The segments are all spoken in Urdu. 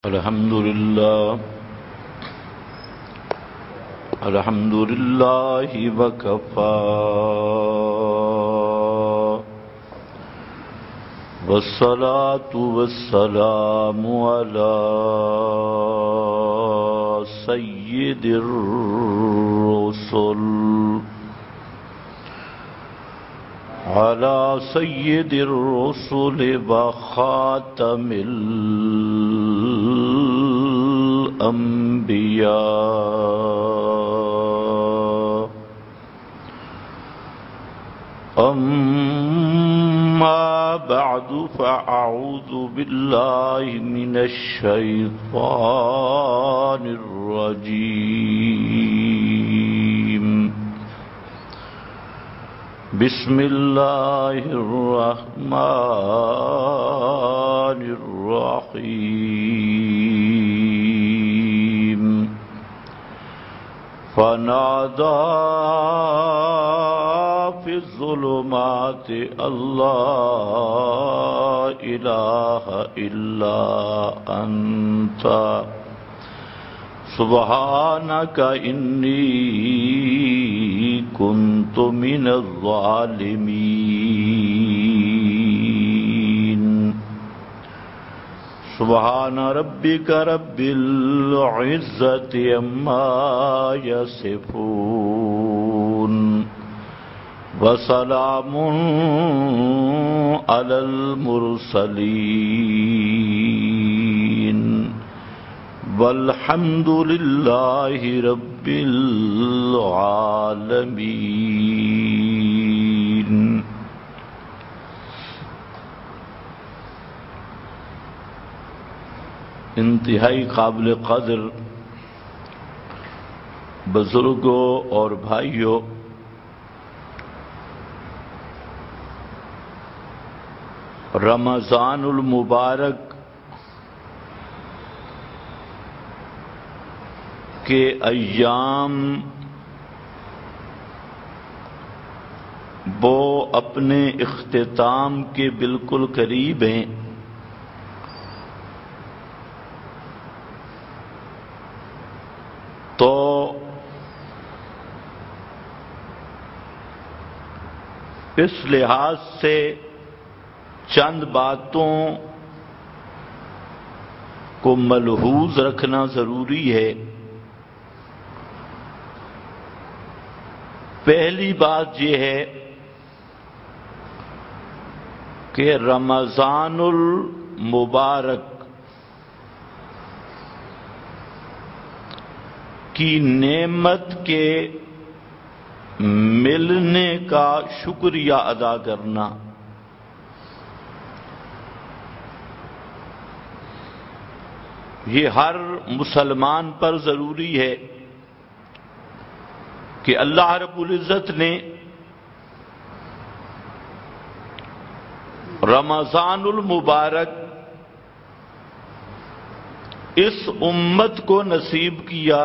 الحمد لله وكفى والصلاة والسلام على سيد الرسل وخاتم الأنبياء أما بعد فأعوذ بالله من الشيطان الرجيم بسم الله الرحمن الرحيم فنادى في الظلمات أن لا إله إلا أنت سبحانك إني كنت من الظالمين سبحان ربك رب العزة عما يصفون وسلام على المرسلين والحمد لله رب العالمين. انتہائی قابل قدر بزرگوں اور بھائیوں، رمضان المبارک کے ایام وہ اپنے اختتام کے بالکل قریب ہیں. تو اس لحاظ سے چند باتوں کو ملحوظ رکھنا ضروری ہے. پہلی بات یہ ہے کہ رمضان المبارک کی نعمت کے ملنے کا شکریہ ادا کرنا. یہ ہر مسلمان پر ضروری ہے کہ اللہ رب العزت نے رمضان المبارک اس امت کو نصیب کیا.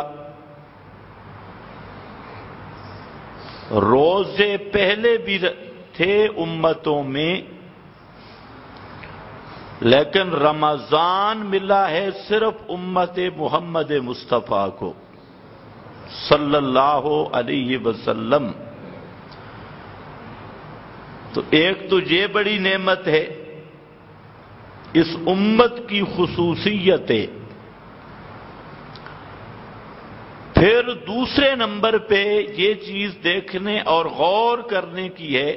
روزے پہلے بھی تھے امتوں میں، لیکن رمضان ملا ہے صرف امت محمد مصطفیٰ کو صلی اللہ علیہ وسلم. تو ایک تو یہ بڑی نعمت ہے، اس امت کی خصوصیت ہے. پھر دوسرے نمبر پہ یہ چیز دیکھنے اور غور کرنے کی ہے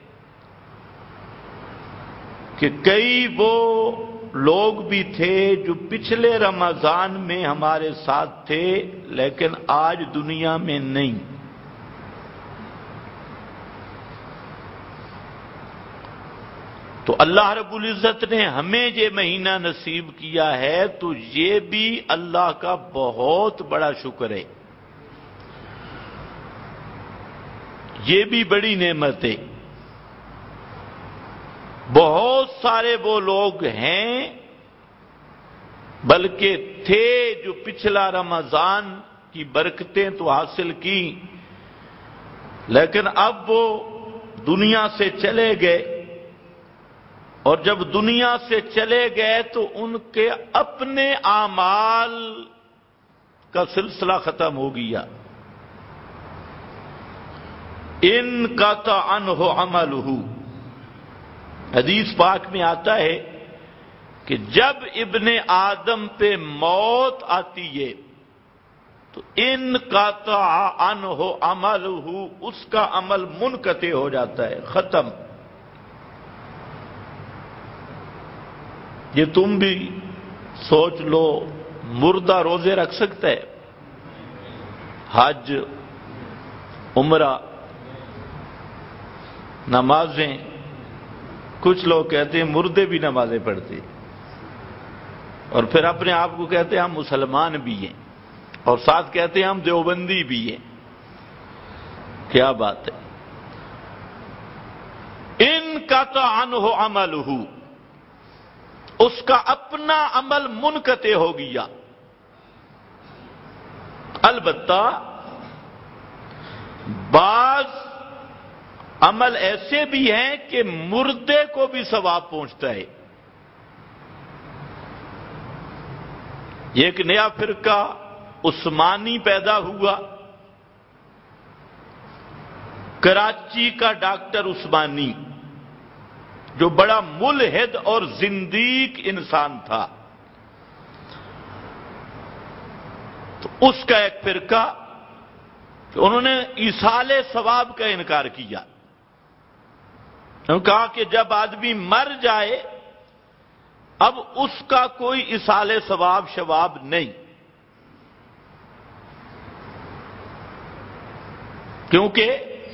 کہ کئی وہ لوگ بھی تھے جو پچھلے رمضان میں ہمارے ساتھ تھے لیکن آج دنیا میں نہیں. تو اللہ رب العزت نے ہمیں یہ مہینہ نصیب کیا ہے تو یہ بھی اللہ کا بہت بڑا شکر ہے، یہ بھی بڑی نعمت ہے. بہت سارے وہ لوگ ہیں بلکہ تھے جو پچھلا رمضان کی برکتیں تو حاصل کی لیکن اب وہ دنیا سے چلے گئے. اور جب دنیا سے چلے گئے تو ان کے اپنے اعمال کا سلسلہ ختم ہو گیا. انقطع عنہ عملہ. حدیث پاک میں آتا ہے کہ جب ابن آدم پہ موت آتی ہے تو انقطع عنہ عملہ، اس کا عمل منقطع ہو جاتا ہے، ختم. یہ تم بھی سوچ لو، مردہ روزے رکھ سکتا ہے؟ حج، عمرہ، نمازیں. کچھ لوگ کہتے ہیں مردے بھی نمازیں پڑھتے اور پھر اپنے آپ کو کہتے ہیں ہم مسلمان بھی ہیں، اور ساتھ کہتے ہیں ہم دیوبندی بھی ہیں. کیا بات ہے! انقطع عنہ عملہ، اس کا اپنا عمل منقطع ہو گیا. البتہ بعض عمل ایسے بھی ہیں کہ مردے کو بھی ثواب پہنچتا ہے. ایک نیا فرقہ عثمانی پیدا ہوا. کراچی کا ڈاکٹر عثمانی، جو بڑا ملحد اور زندیق انسان تھا، تو اس کا ایک فرقہ کہ انہوں نے ایصال ثواب کا انکار کیا. انہوں نے کہا کہ جب آدمی مر جائے اب اس کا کوئی ایصال ثواب شواب نہیں، کیونکہ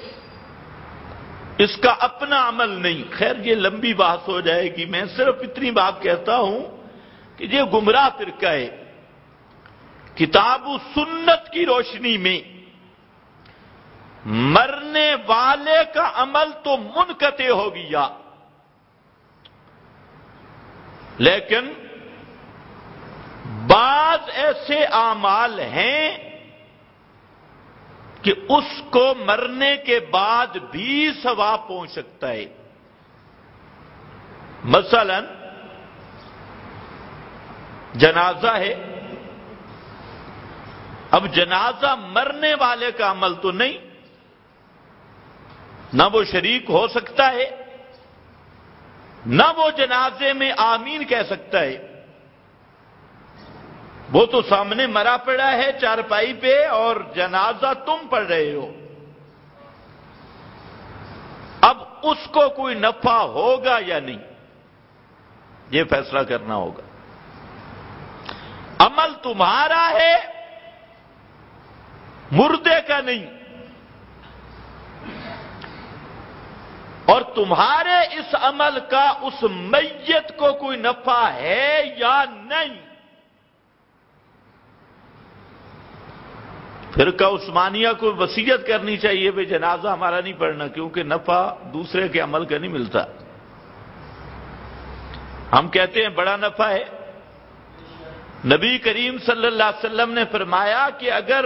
اس کا اپنا عمل نہیں. خیر یہ لمبی بات ہو جائے گی، میں صرف اتنی بات کہتا ہوں کہ یہ گمراہ فرقہ ہے. کتاب و سنت کی روشنی میں مرنے والے کا عمل تو منقطع ہو گیا، لیکن بعض ایسے اعمال ہیں کہ اس کو مرنے کے بعد بھی ثواب پہنچ سکتا ہے. مثلا جنازہ ہے. اب جنازہ مرنے والے کا عمل تو نہیں، نہ وہ شریک ہو سکتا ہے، نہ وہ جنازے میں آمین کہہ سکتا ہے. وہ تو سامنے مرا پڑا ہے چارپائی پہ اور جنازہ تم پڑھ رہے ہو. اب اس کو کوئی نفع ہوگا یا نہیں، یہ فیصلہ کرنا ہوگا. عمل تمہارا ہے، مردے کا نہیں. اور تمہارے اس عمل کا اس میت کو کوئی نفع ہے یا نہیں. فرقہ عثمانیہ کو وصیت کرنی چاہیے بھائی جنازہ ہمارا نہیں پڑھنا، کیونکہ نفع دوسرے کے عمل کا نہیں ملتا. ہم کہتے ہیں بڑا نفع ہے. نبی کریم صلی اللہ علیہ وسلم نے فرمایا کہ اگر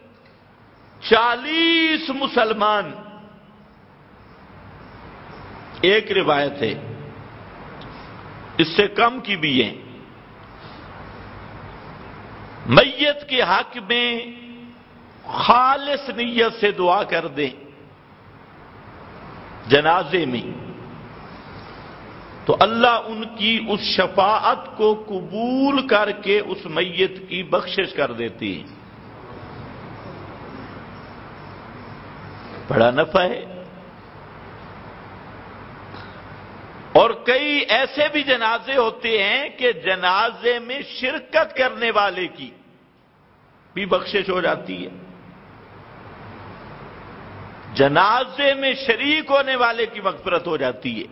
40 مسلمان، ایک روایت ہے اس سے کم کی بھی ہیں، میت کے حق میں خالص نیت سے دعا کر دیں جنازے میں، تو اللہ ان کی اس شفاعت کو قبول کر کے اس میت کی بخشش کر دیتی ہے. بڑا نفع ہے. اور کئی ایسے بھی جنازے ہوتے ہیں کہ جنازے میں شرکت کرنے والے کی بھی بخشش ہو جاتی ہے. جنازے میں شریک ہونے والے کی مغفرت ہو جاتی ہے.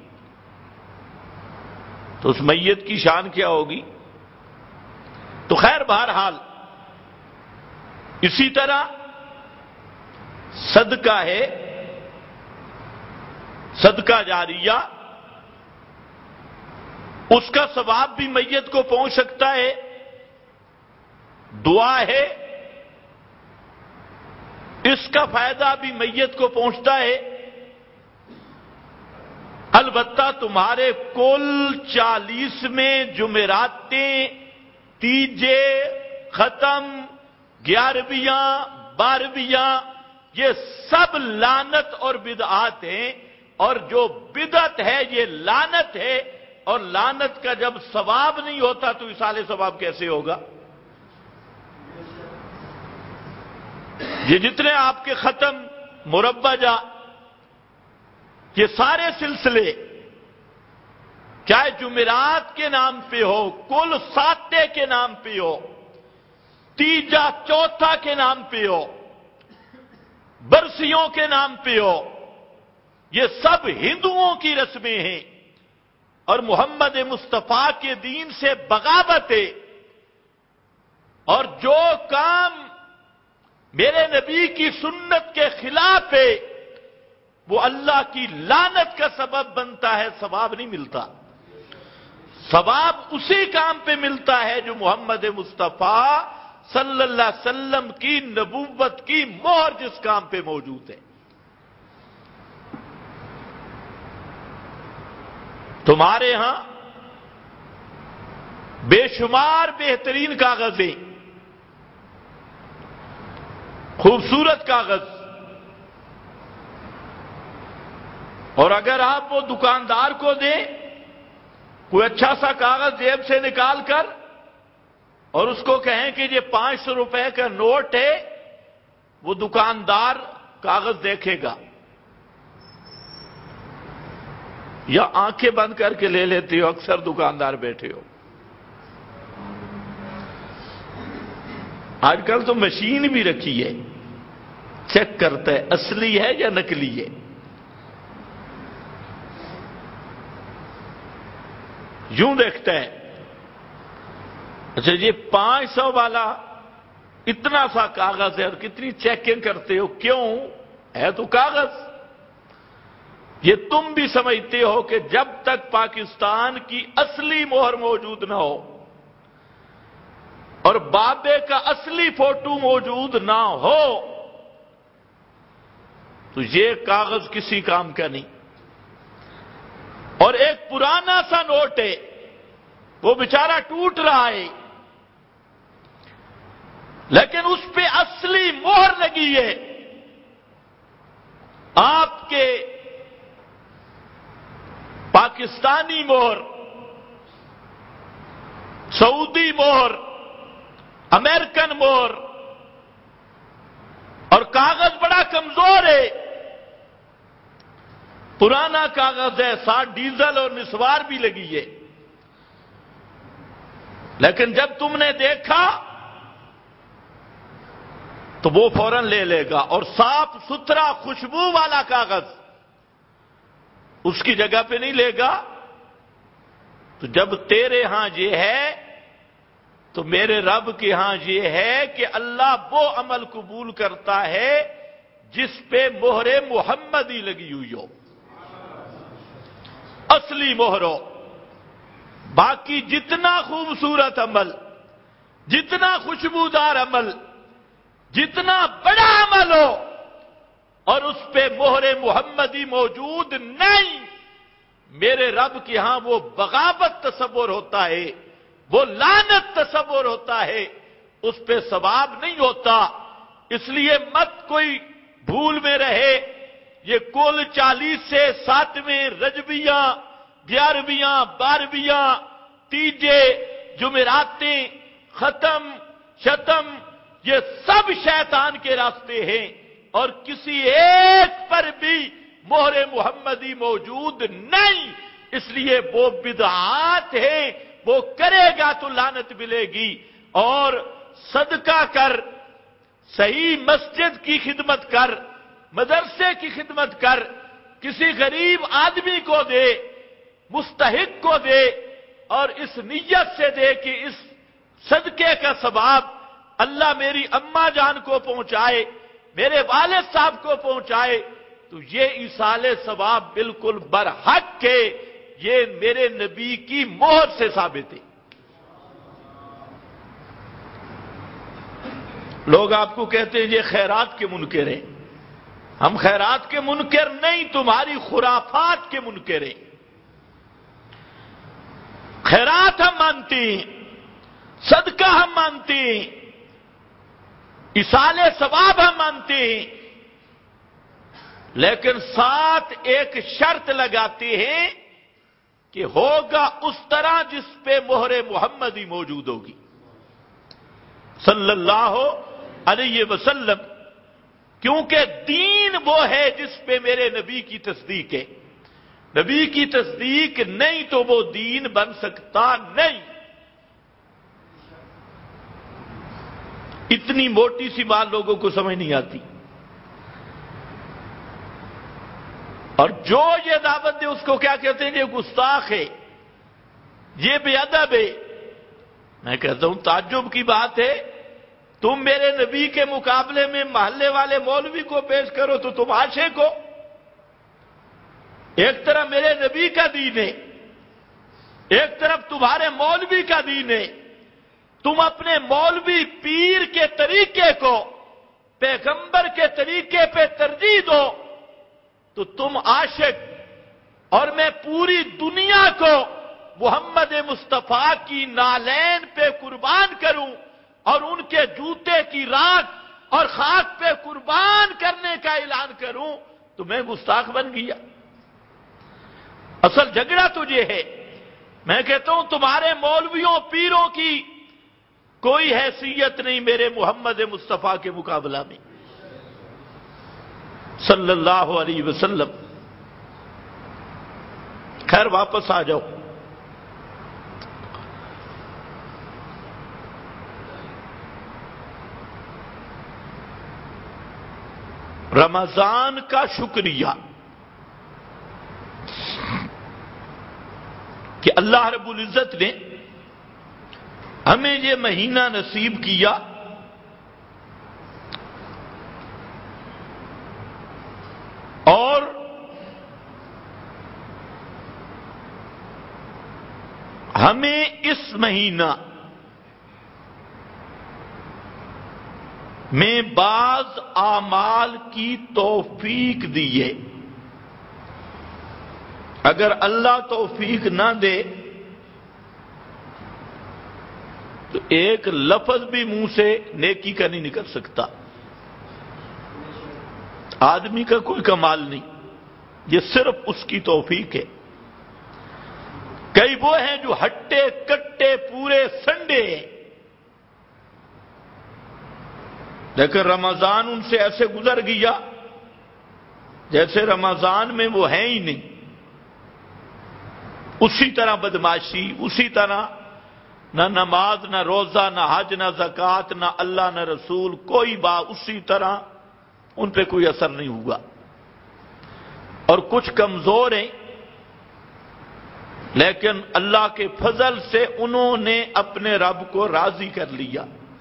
تو اس میت کی شان کیا ہوگی؟ تو خیر بہرحال اسی طرح صدقہ ہے، صدقہ جاریہ، اس کا ثواب بھی میت کو پہنچ سکتا ہے. دعا ہے، اس کا فائدہ بھی میت کو پہنچتا ہے. البتہ تمہارے کل 40ویں جمعراتیں، تیجے، ختم، 11ویں، 12ویں، یہ سب لعنت اور بدعات ہیں، اور جو بدعت ہے یہ لعنت ہے، اور لعنت کا جب ثواب نہیں ہوتا تو ایصال ثواب کیسے ہوگا؟ یہ جتنے آپ کے ختم، مربجہ، یہ سارے سلسلے چاہے جمعرات کے نام پہ ہو، کل ساتے کے نام پہ ہو، تیجا چوتھا کے نام پہ ہو، برسیوں کے نام پہ ہو، یہ سب ہندوؤں کی رسمیں ہیں اور محمد مصطفیٰ کے دین سے بغاوت ہے، اور جو کام میرے نبی کی سنت کے خلاف ہے وہ اللہ کی لعنت کا سبب بنتا ہے، ثواب نہیں ملتا۔ ثواب اسی کام پہ ملتا ہے جو محمد مصطفیٰ صلی اللہ علیہ وسلم کی نبوت کی مہر جس کام پہ موجود ہے۔ تمہارے ہاں بے شمار بہترین کاغذیں، خوبصورت کاغذ، اور اگر آپ وہ دکاندار کو دیں کوئی اچھا سا کاغذ جیب سے نکال کر اور اس کو کہیں کہ یہ 500 روپے کا نوٹ ہے، وہ دکاندار کاغذ دیکھے گا، یا آنکھیں بند کر کے لے لیتے ہو، اکثر دکاندار بیٹھے ہو۔ آج کل تو مشین بھی رکھی ہے، چیک کرتا ہے اصلی ہے یا نکلی ہے۔ یوں دیکھتا ہے، اچھا یہ 500 والا اتنا سا کاغذ ہے اور کتنی چیکنگ کرتے ہو، کیوں؟ ہے تو کاغذ۔ یہ تم بھی سمجھتے ہو کہ جب تک پاکستان کی اصلی مہر موجود نہ ہو اور بابے کا اصلی فوٹو موجود نہ ہو تو یہ کاغذ کسی کام کا نہیں۔ اور ایک پرانا سا نوٹ ہے، وہ بیچارہ ٹوٹ رہا ہے، لیکن اس پہ اصلی مہر لگی ہے، آپ کے پاکستانی مہر، سعودی مہر، امریکن مہر، اور کاغذ بڑا کمزور ہے، پرانا کاغذ ہے، ساتھ ڈیزل اور نسوار بھی لگی ہے، لیکن جب تم نے دیکھا تو وہ فوراً لے لے گا، اور صاف ستھرا خوشبو والا کاغذ اس کی جگہ پہ نہیں لے گا۔ تو جب تیرے ہاں یہ ہے تو میرے رب کے ہاں یہ ہے کہ اللہ وہ عمل قبول کرتا ہے جس پہ مہر محمدی لگی ہوئی ہو، اصلی مہر ہو۔ باقی جتنا خوبصورت عمل، جتنا خوشبودار عمل، جتنا بڑا عمل ہو اور اس پہ مہر محمدی موجود نہیں، میرے رب کے ہاں وہ بغاوت تصور ہوتا ہے، وہ لعنت تصور ہوتا ہے، اس پہ ثواب نہیں ہوتا۔ اس لیے مت کوئی بھول میں رہے، یہ کل 40 سے 7ویں، رجبیاں، 11ویں، 12ویں، تیجے، جمعراتیں، ختم، شتم، یہ سب شیطان کے راستے ہیں، اور کسی ایک پر بھی مہر محمدی موجود نہیں، اس لیے وہ بدعات ہیں، وہ کرے گا تو لعنت ملے گی۔ اور صدقہ کر، صحیح مسجد کی خدمت کر، مدرسے کی خدمت کر، کسی غریب آدمی کو دے، مستحق کو دے، اور اس نیت سے دے کہ اس صدقے کا ثواب اللہ میری اماں جان کو پہنچائے، میرے والد صاحب کو پہنچائے، تو یہ ایصال ثواب بالکل برحق ہے، یہ میرے نبی کی مہر سے ثابت ہے۔ لوگ آپ کو کہتے ہیں یہ خیرات کے منکر ہیں، ہم خیرات کے منکر نہیں، تمہاری خرافات کے منکر ہیں۔ خیرات ہم مانتے ہیں، صدقہ ہم مانتے ہیں، ایصال ثواب ہم مانتے ہیں، لیکن ساتھ ایک شرط لگاتے ہیں کہ ہوگا اس طرح جس پہ مہر محمدی موجود ہوگی صلی اللہ علیہ وسلم، کیونکہ دین وہ ہے جس پہ میرے نبی کی تصدیق ہے۔ نبی کی تصدیق نہیں تو وہ دین بن سکتا نہیں۔ اتنی موٹی سی بات لوگوں کو سمجھ نہیں آتی، اور جو یہ دعوت دے اس کو کیا کہتے ہیں؟ یہ گستاخ ہے، یہ بے ادب ہے۔ میں کہتا ہوں تعجب کی بات ہے، تم میرے نبی کے مقابلے میں محلے والے مولوی کو پیش کرو تو تم عاشق ہو۔ ایک طرف میرے نبی کا دین ہے، ایک طرف تمہارے مولوی کا دین ہے۔ تم اپنے مولوی پیر کے طریقے کو پیغمبر کے طریقے پہ ترجیح دو تو تم عاشق، اور میں پوری دنیا کو محمد مصطفیٰ کی نالین پہ قربان کروں اور ان کے جوتے کی راکھ اور خاک پہ قربان کرنے کا اعلان کروں تو میں گستاخ بن گیا۔ اصل جھگڑا تجھے ہے۔ میں کہتا ہوں تمہارے مولویوں پیروں کی کوئی حیثیت نہیں میرے محمد مصطفیٰ کے مقابلہ میں صلی اللہ علیہ وسلم۔ خیر واپس آ جاؤ۔ رمضان کا شکریہ کہ اللہ رب العزت نے ہمیں یہ مہینہ نصیب کیا، اور ہمیں اس مہینہ میں بعض اعمال کی توفیق دی ہے۔ اگر اللہ توفیق نہ دے تو ایک لفظ بھی منہ سے نیکی کا نہیں نکل سکتا۔ آدمی کا کوئی کمال نہیں، یہ صرف اس کی توفیق ہے۔ کئی وہ ہیں جو ہٹے کٹے پورے سنڈے ہیں، لیکن رمضان ان سے ایسے گزر گیا جیسے رمضان میں وہ ہیں ہی نہیں۔ اسی طرح بدماشی، اسی طرح نہ نماز نہ روزہ نہ حج نہ زکوٰۃ نہ اللہ نہ رسول، کوئی بات، اسی طرح ان پہ کوئی اثر نہیں ہوا۔ اور کچھ کمزور ہیں، لیکن اللہ کے فضل سے انہوں نے اپنے رب کو راضی کر لیا۔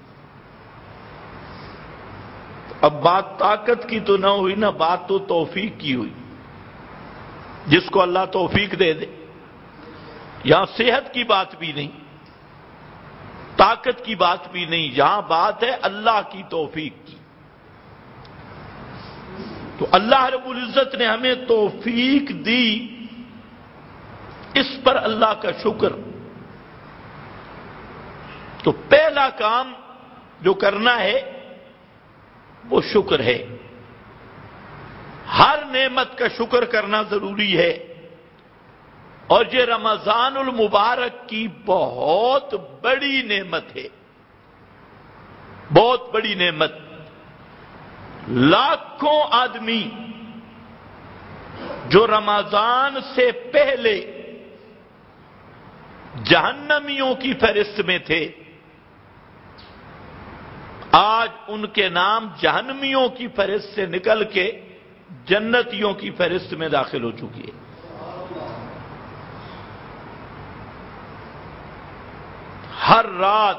اب بات طاقت کی تو نہ ہوئی، نہ بات تو توفیق کی ہوئی۔ جس کو اللہ توفیق دے دے، یہاں صحت کی بات بھی نہیں، طاقت کی بات بھی نہیں، یہاں بات ہے اللہ کی توفیق کی۔ تو اللہ رب العزت نے ہمیں توفیق دی، اس پر اللہ کا شکر۔ تو پہلا کام جو کرنا ہے وہ شکر ہے۔ ہر نعمت کا شکر کرنا ضروری ہے، اور یہ رمضان المبارک کی بہت بڑی نعمت ہے، بہت بڑی نعمت۔ لاکھوں آدمی جو رمضان سے پہلے جہنمیوں کی فہرست میں تھے، آج ان کے نام جہنمیوں کی فہرست سے نکل کے جنتیوں کی فہرست میں داخل ہو چکی ہے۔ ہر رات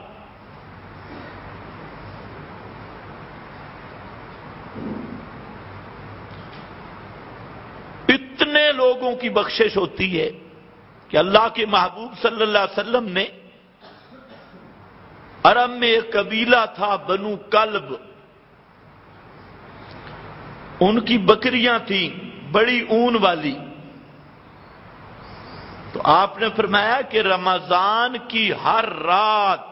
اتنے لوگوں کی بخشش ہوتی ہے کہ اللہ کے محبوب صلی اللہ علیہ وسلم نے عرب میں ایک قبیلہ تھا بنو کلب، ان کی بکریاں تھیں بڑی اون والی. تو آپ نے فرمایا کہ رمضان کی ہر رات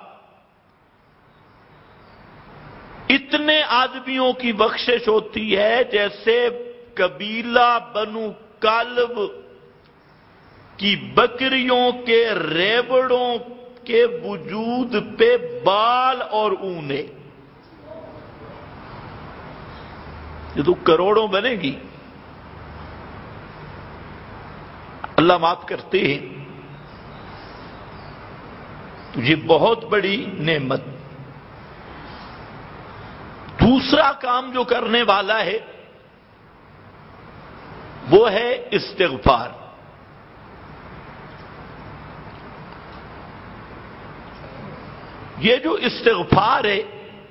اتنے آدمیوں کی بخشش ہوتی ہے جیسے قبیلہ بنو کلب کی بکریوں کے ریوڑوں کے وجود پہ بال اور اونے. یہ تو کروڑوں بنے گی. اللہ معاف کرتے ہیں. تو یہ بہت بڑی نعمت. دوسرا کام جو کرنے والا ہے وہ ہے استغفار. یہ جو استغفار ہے،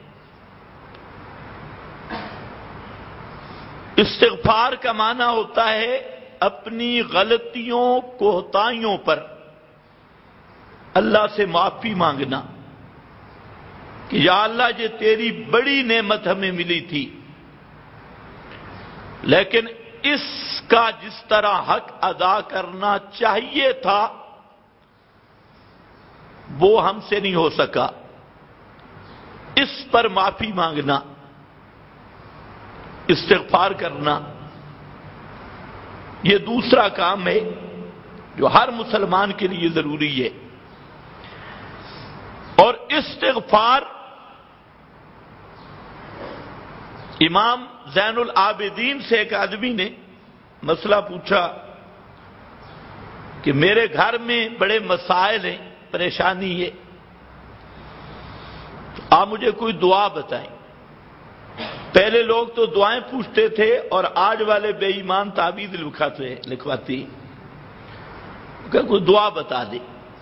استغفار کا معنی ہوتا ہے اپنی غلطیوں کوتاہیوں پر اللہ سے معافی مانگنا کہ یا اللہ یہ تیری بڑی نعمت ہمیں ملی تھی، لیکن اس کا جس طرح حق ادا کرنا چاہیے تھا وہ ہم سے نہیں ہو سکا. اس پر معافی مانگنا، استغفار کرنا، یہ دوسرا کام ہے جو ہر مسلمان کے لیے ضروری ہے. اور استغفار امام زین العابدین سے ایک آدمی نے مسئلہ پوچھا کہ میرے گھر میں بڑے مسائل ہیں، پریشانی ہے، آپ مجھے کوئی دعا بتائیں. پہلے لوگ تو دعائیں پوچھتے تھے اور آج والے بے ایمان تعویذ لکھواتی کہ کوئی دعا بتا دے.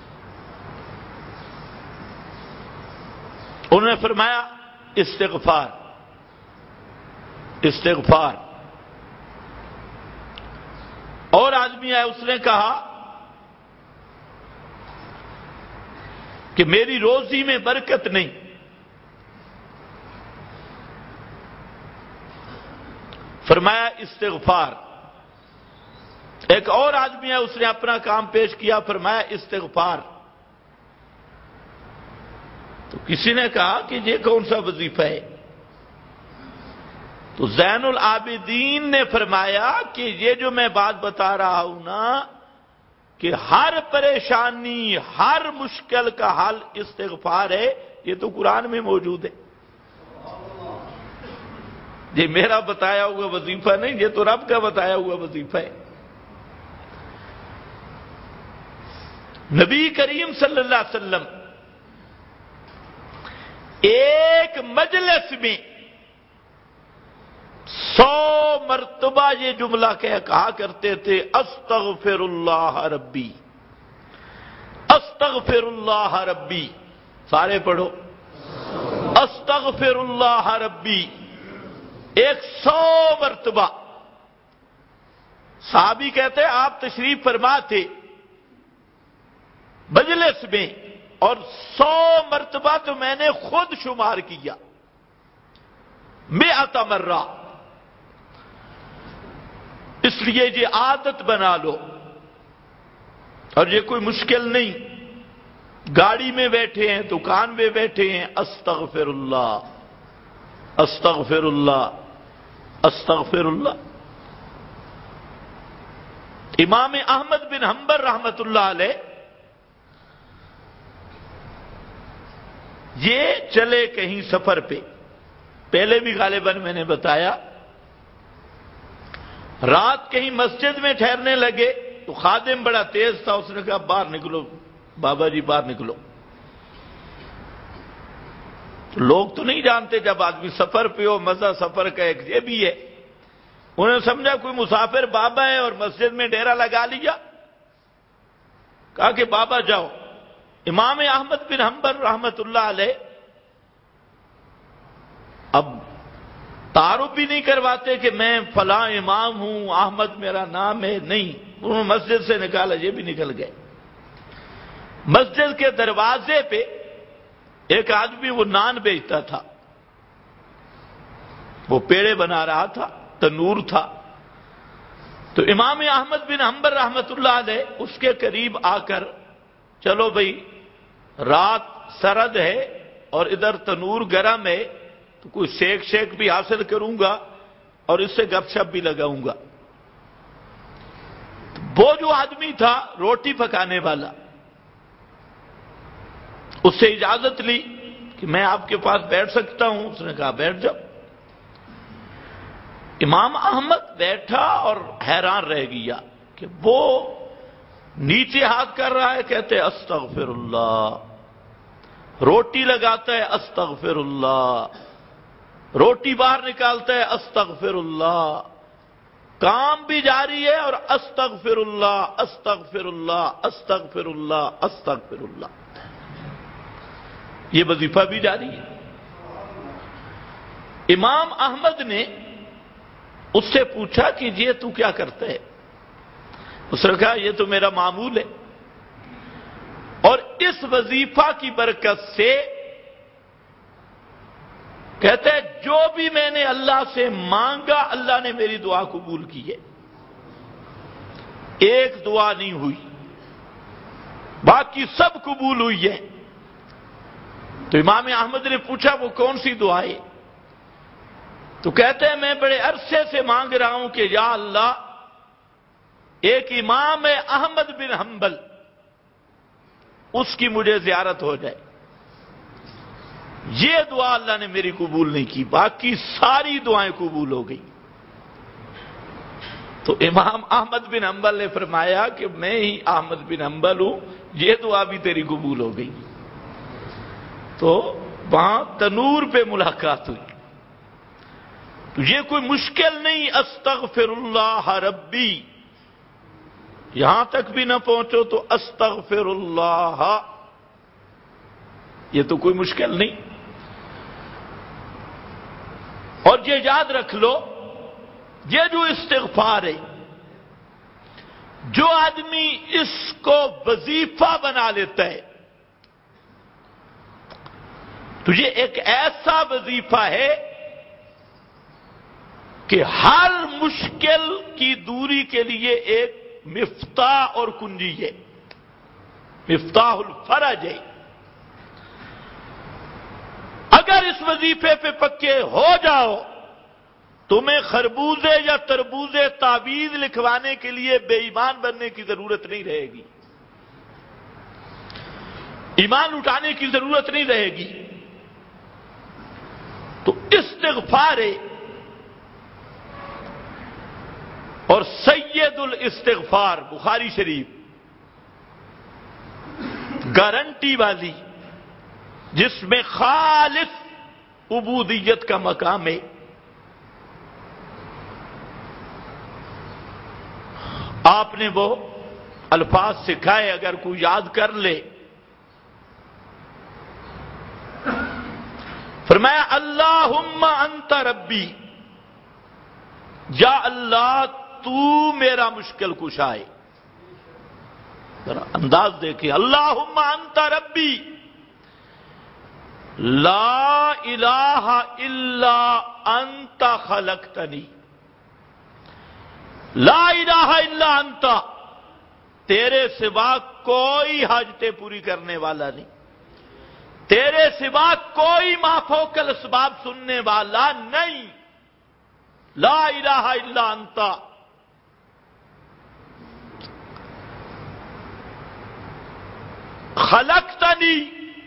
انہوں نے فرمایا استغفار استغفار. اور آدمی آیا، اس نے کہا کہ میری روزی میں برکت نہیں. فرمایا استغفار. ایک اور آدمی ہے، اس نے اپنا کام پیش کیا، فرمایا استغفار. تو کسی نے کہا کہ یہ کون سا وظیفہ ہے؟ تو زین العابدین نے فرمایا کہ یہ جو میں بات بتا رہا ہوں نا کہ ہر پریشانی، ہر مشکل کا حل استغفار ہے، یہ تو قرآن میں موجود ہے. یہ میرا بتایا ہوا وظیفہ نہیں، یہ تو رب کا بتایا ہوا وظیفہ ہے. نبی کریم صلی اللہ علیہ وسلم ایک مجلس میں 100 مرتبہ یہ جملہ کہا کرتے تھے، استغفر اللہ ربی، استغفر اللہ ربی. سارے پڑھو، استغفر اللہ ربی. 100 مرتبہ. صحابی کہتے ہیں آپ تشریف فرما تھے مجلس میں اور 100 مرتبہ تو میں نے خود شمار کیا، 100 مرہ. اس لیے یہ عادت بنا لو. اور یہ کوئی مشکل نہیں. گاڑی میں بیٹھے ہیں، دکان میں بیٹھے ہیں، استغفر اللہ استغفر اللہ استغفر اللہ. امام احمد بن حنبل رحمت اللہ علیہ یہ چلے کہیں سفر پہ، پہلے بھی غالباً میں نے بتایا، رات کہیں مسجد میں ٹھہرنے لگے تو خادم بڑا تیز تھا، اس نے کہا باہر نکلو بابا جی، باہر نکلو. تو لوگ تو نہیں جانتے جب آدمی سفر پہ ہو، مزہ سفر کا ایک یہ بھی ہے. انہوں نے سمجھا کوئی مسافر بابا ہے اور مسجد میں ڈیرا لگا لیا. کہا کہ بابا جاؤ. امام احمد بن حنبل رحمت اللہ علیہ اب تعارف بھی نہیں کرواتے کہ میں فلاں امام ہوں، احمد میرا نام ہے، نہیں. انہوں نے مسجد سے نکالا، یہ بھی نکل گئے. مسجد کے دروازے پہ ایک آدمی وہ نان بیچتا تھا، وہ پیڑے بنا رہا تھا. تنور تھا. تو امام احمد بن حنبل رحمۃ اللہ علیہ اس کے قریب آ کر چلو بھائی رات سرد ہے اور ادھر تنور گرم ہے تو کوئی شیک بھی حاصل کروں گا اور اس سے گپ شپ بھی لگاؤں گا. وہ جو آدمی تھا روٹی پکانے والا اس سے اجازت لی کہ میں آپ کے پاس بیٹھ سکتا ہوں. اس نے کہا بیٹھ جاؤ. امام احمد بیٹھا اور حیران رہ گیا کہ وہ نیچے ہاتھ کر رہا ہے کہتے استغفر اللہ، روٹی لگاتا ہے استغفر اللہ، روٹی باہر نکالتا ہے استغفر اللہ، کام بھی جاری ہے اور استغفر اللہ استغفر اللہ استغفر اللہ استغفر اللہ، یہ وظیفہ بھی جاری ہے. امام احمد نے اس سے پوچھا کہ یہ تو کیا کرتا ہے؟ اس نے کہا یہ تو میرا معمول ہے اور اس وظیفہ کی برکت سے کہتے ہیں جو بھی میں نے اللہ سے مانگا اللہ نے میری دعا قبول کی ہے. ایک دعا نہیں ہوئی، باقی سب قبول ہوئی ہے. تو امام احمد نے پوچھا وہ کون سی دعا ہے؟ تو کہتے ہیں میں بڑے عرصے سے مانگ رہا ہوں کہ یا اللہ ایک امام احمد بن حنبل اس کی مجھے زیارت ہو جائے. یہ دعا اللہ نے میری قبول نہیں کی، باقی ساری دعائیں قبول ہو گئی. تو امام احمد بن حنبل نے فرمایا کہ میں ہی احمد بن حنبل ہوں، یہ دعا بھی تیری قبول ہو گئی. تو وہاں تنور پہ ملاقات ہوئی. تو یہ کوئی مشکل نہیں استغفر اللہ ربی، یہاں تک بھی نہ پہنچو تو استغفر اللہ، یہ تو کوئی مشکل نہیں. اور یہ یاد رکھ لو یہ جو استغفار ہے جو آدمی اس کو وظیفہ بنا لیتا ہے تو یہ ایک ایسا وظیفہ ہے کہ ہر مشکل کی دوری کے لیے ایک مفتاح اور کنجی ہے، مفتاح الفرج ہے. اگر اس وظیفے پہ پکے ہو جاؤ تمہیں خربوزے یا تربوزے تعویذ لکھوانے کے لیے بے ایمان بننے کی ضرورت نہیں رہے گی، ایمان اٹھانے کی ضرورت نہیں رہے گی. تو استغفار ہے اور سید الاستغفار بخاری شریف گارنٹی والی جس میں خالص عبودیت کا مقام ہے. آپ نے وہ الفاظ سکھائے اگر کوئی یاد کر لے. فرمایا اللہم انت ربی، یا اللہ تو میرا مشکل کشا ہے. ذرا انداز دیکھیں، اللہم انت ربی لا الہ الا انت خلقتنی، لا الہ الا انت، تیرے سوا کوئی حاجتیں پوری کرنے والا نہیں، تیرے سوا کوئی ما فوق الاسباب سننے والا نہیں، لا الہ الا انت. خلقتنی،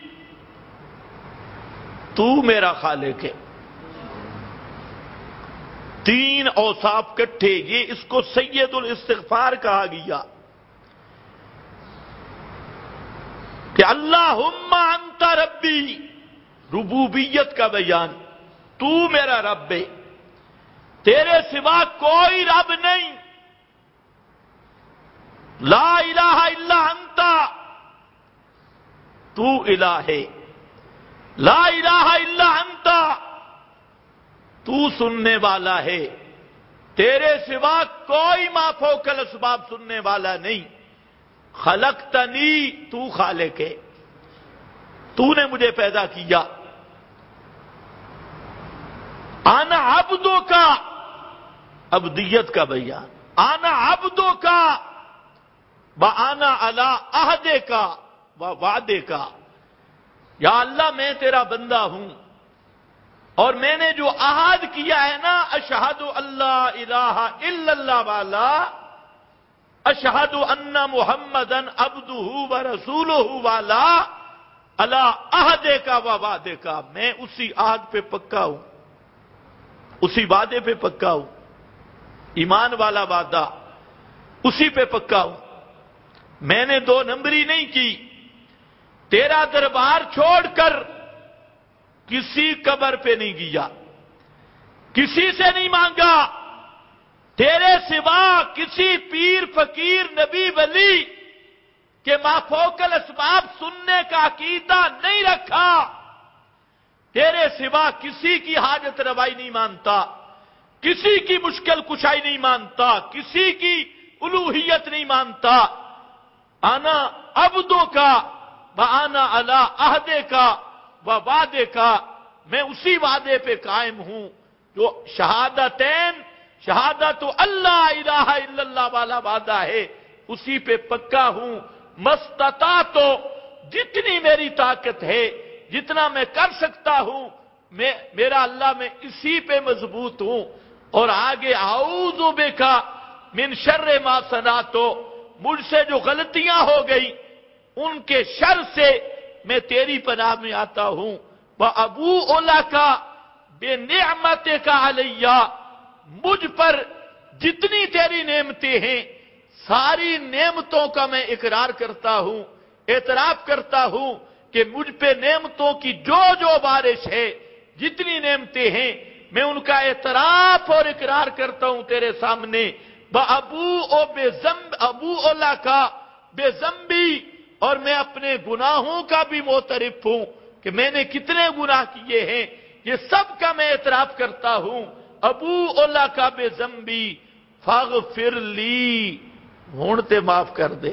تو میرا خالق ہے. تین اوصاف کٹھے، یہ اس کو سید الاستغفار کہا گیا کہ اللہم انت ربی، ربوبیت کا بیان، تو میرا رب ہے، تیرے سوا کوئی رب نہیں، لا الہ الا انت، تو الہ ہے، لا الہ الا انت، تو سننے والا ہے، تیرے سوا کوئی ما فوق الاسباب سننے والا نہیں. خلقتنی، تو خالق ہے، تو نے مجھے پیدا کیا. انا عبدک، ابدیت کا بیان، آنا عبدوں کا بآنا علی عہدے کا و وعدے کا، یا اللہ میں تیرا بندہ ہوں اور میں نے جو عہد کیا ہے نا، اشہد اللہ الہ الا اللہ والا، اشہد ان محمدن عبدہ و رسولہ والا، اللہ عہدے کا و وعدے کا، میں اسی عہد پہ پکا ہوں، اسی وعدے پہ پکا ہوں، ایمان والا وعدہ اسی پہ پکا ہوں۔ میں نے دو نمبری نہیں کی، تیرا دربار چھوڑ کر کسی قبر پہ نہیں گیا، کسی سے نہیں مانگا، تیرے سوا کسی پیر فقیر نبی ولی کہ مافوق الاسباب سننے کا عقیدہ نہیں رکھا، تیرے سوا کسی کی حاجت روائی نہیں مانتا، کسی کی مشکل کشائی نہیں مانتا، کسی کی الوہیت نہیں مانتا، آنا عبدوں کا وآنا علی عہدے کا و وعدے کا، میں اسی وعدے پہ قائم ہوں جو شہادتین، شہادت اللہ الہ الا اللہ والا وعدہ ہے، اسی پہ پکا ہوں۔ مستطاعت تو جتنی میری طاقت ہے، جتنا میں کر سکتا ہوں، میرا اللہ میں اسی پہ مضبوط ہوں۔ اور آگے اعوذ بک من شر ما صنعت، مجھ سے جو غلطیاں ہو گئی ان کے شر سے میں تیری پناہ میں آتا ہوں۔ وَأَبُوءُ لَكَ بِنِعْمَتِكَ عَلَيَّ، مجھ پر جتنی تیری نعمتیں ہیں ساری نعمتوں کا میں اقرار کرتا ہوں، اعتراف کرتا ہوں کہ مجھ پہ نعمتوں کی جو جو بارش ہے، جتنی نعمتیں ہیں میں ان کا اعتراف اور اقرار کرتا ہوں تیرے سامنے۔ ابوء لَكَ بِذَنبِی، اور میں اپنے گناہوں کا بھی معترف ہوں کہ میں نے کتنے گناہ کیے ہیں، یہ سب کا میں اعتراف کرتا ہوں۔ ابوء لَكَ بِذَنبِی فاغفر لی، ہونتے معاف کر دے،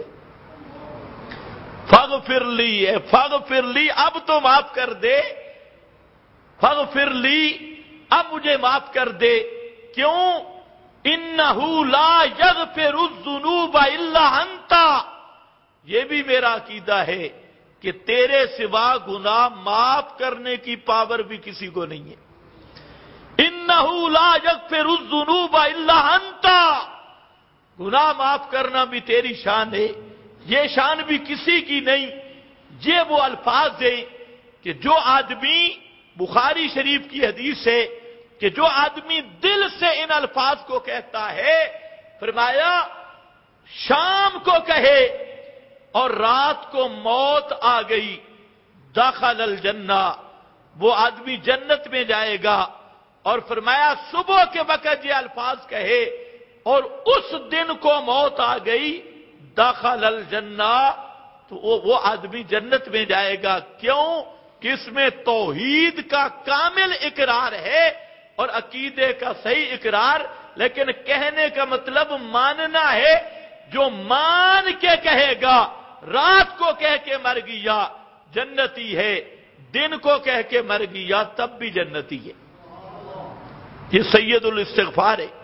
فاغفر لی ہے، فاغفر لی اب تو معاف کر دے، فاغفر لی اب مجھے معاف کر دے، کیوں؟ انہ لا یغفر الذنوب الا انت، یہ بھی میرا عقیدہ ہے کہ تیرے سوا گناہ معاف کرنے کی پاور بھی کسی کو نہیں ہے۔ انہ لا یغفر الذنوب الا انت، گناہ معاف کرنا بھی تیری شان ہے، یہ شان بھی کسی کی نہیں۔ یہ وہ الفاظ ہیں کہ جو آدمی، بخاری شریف کی حدیث ہے کہ جو آدمی دل سے ان الفاظ کو کہتا ہے، فرمایا شام کو کہے اور رات کو موت آ گئی، دخل الجنہ، وہ آدمی جنت میں جائے گا۔ اور فرمایا صبح کے وقت یہ الفاظ کہے اور اس دن کو موت آ گئی، دخل الجنہ، تو وہ آدمی جنت میں جائے گا۔ کیوں؟ کہ اس میں توحید کا کامل اقرار ہے اور عقیدے کا صحیح اقرار، لیکن کہنے کا مطلب ماننا ہے۔ جو مان کے کہے گا رات کو کہہ کے مر گیا جنتی ہے، دن کو کہہ کے مر گیا تب بھی جنتی ہے۔ یہ سید الاستغفار ہے۔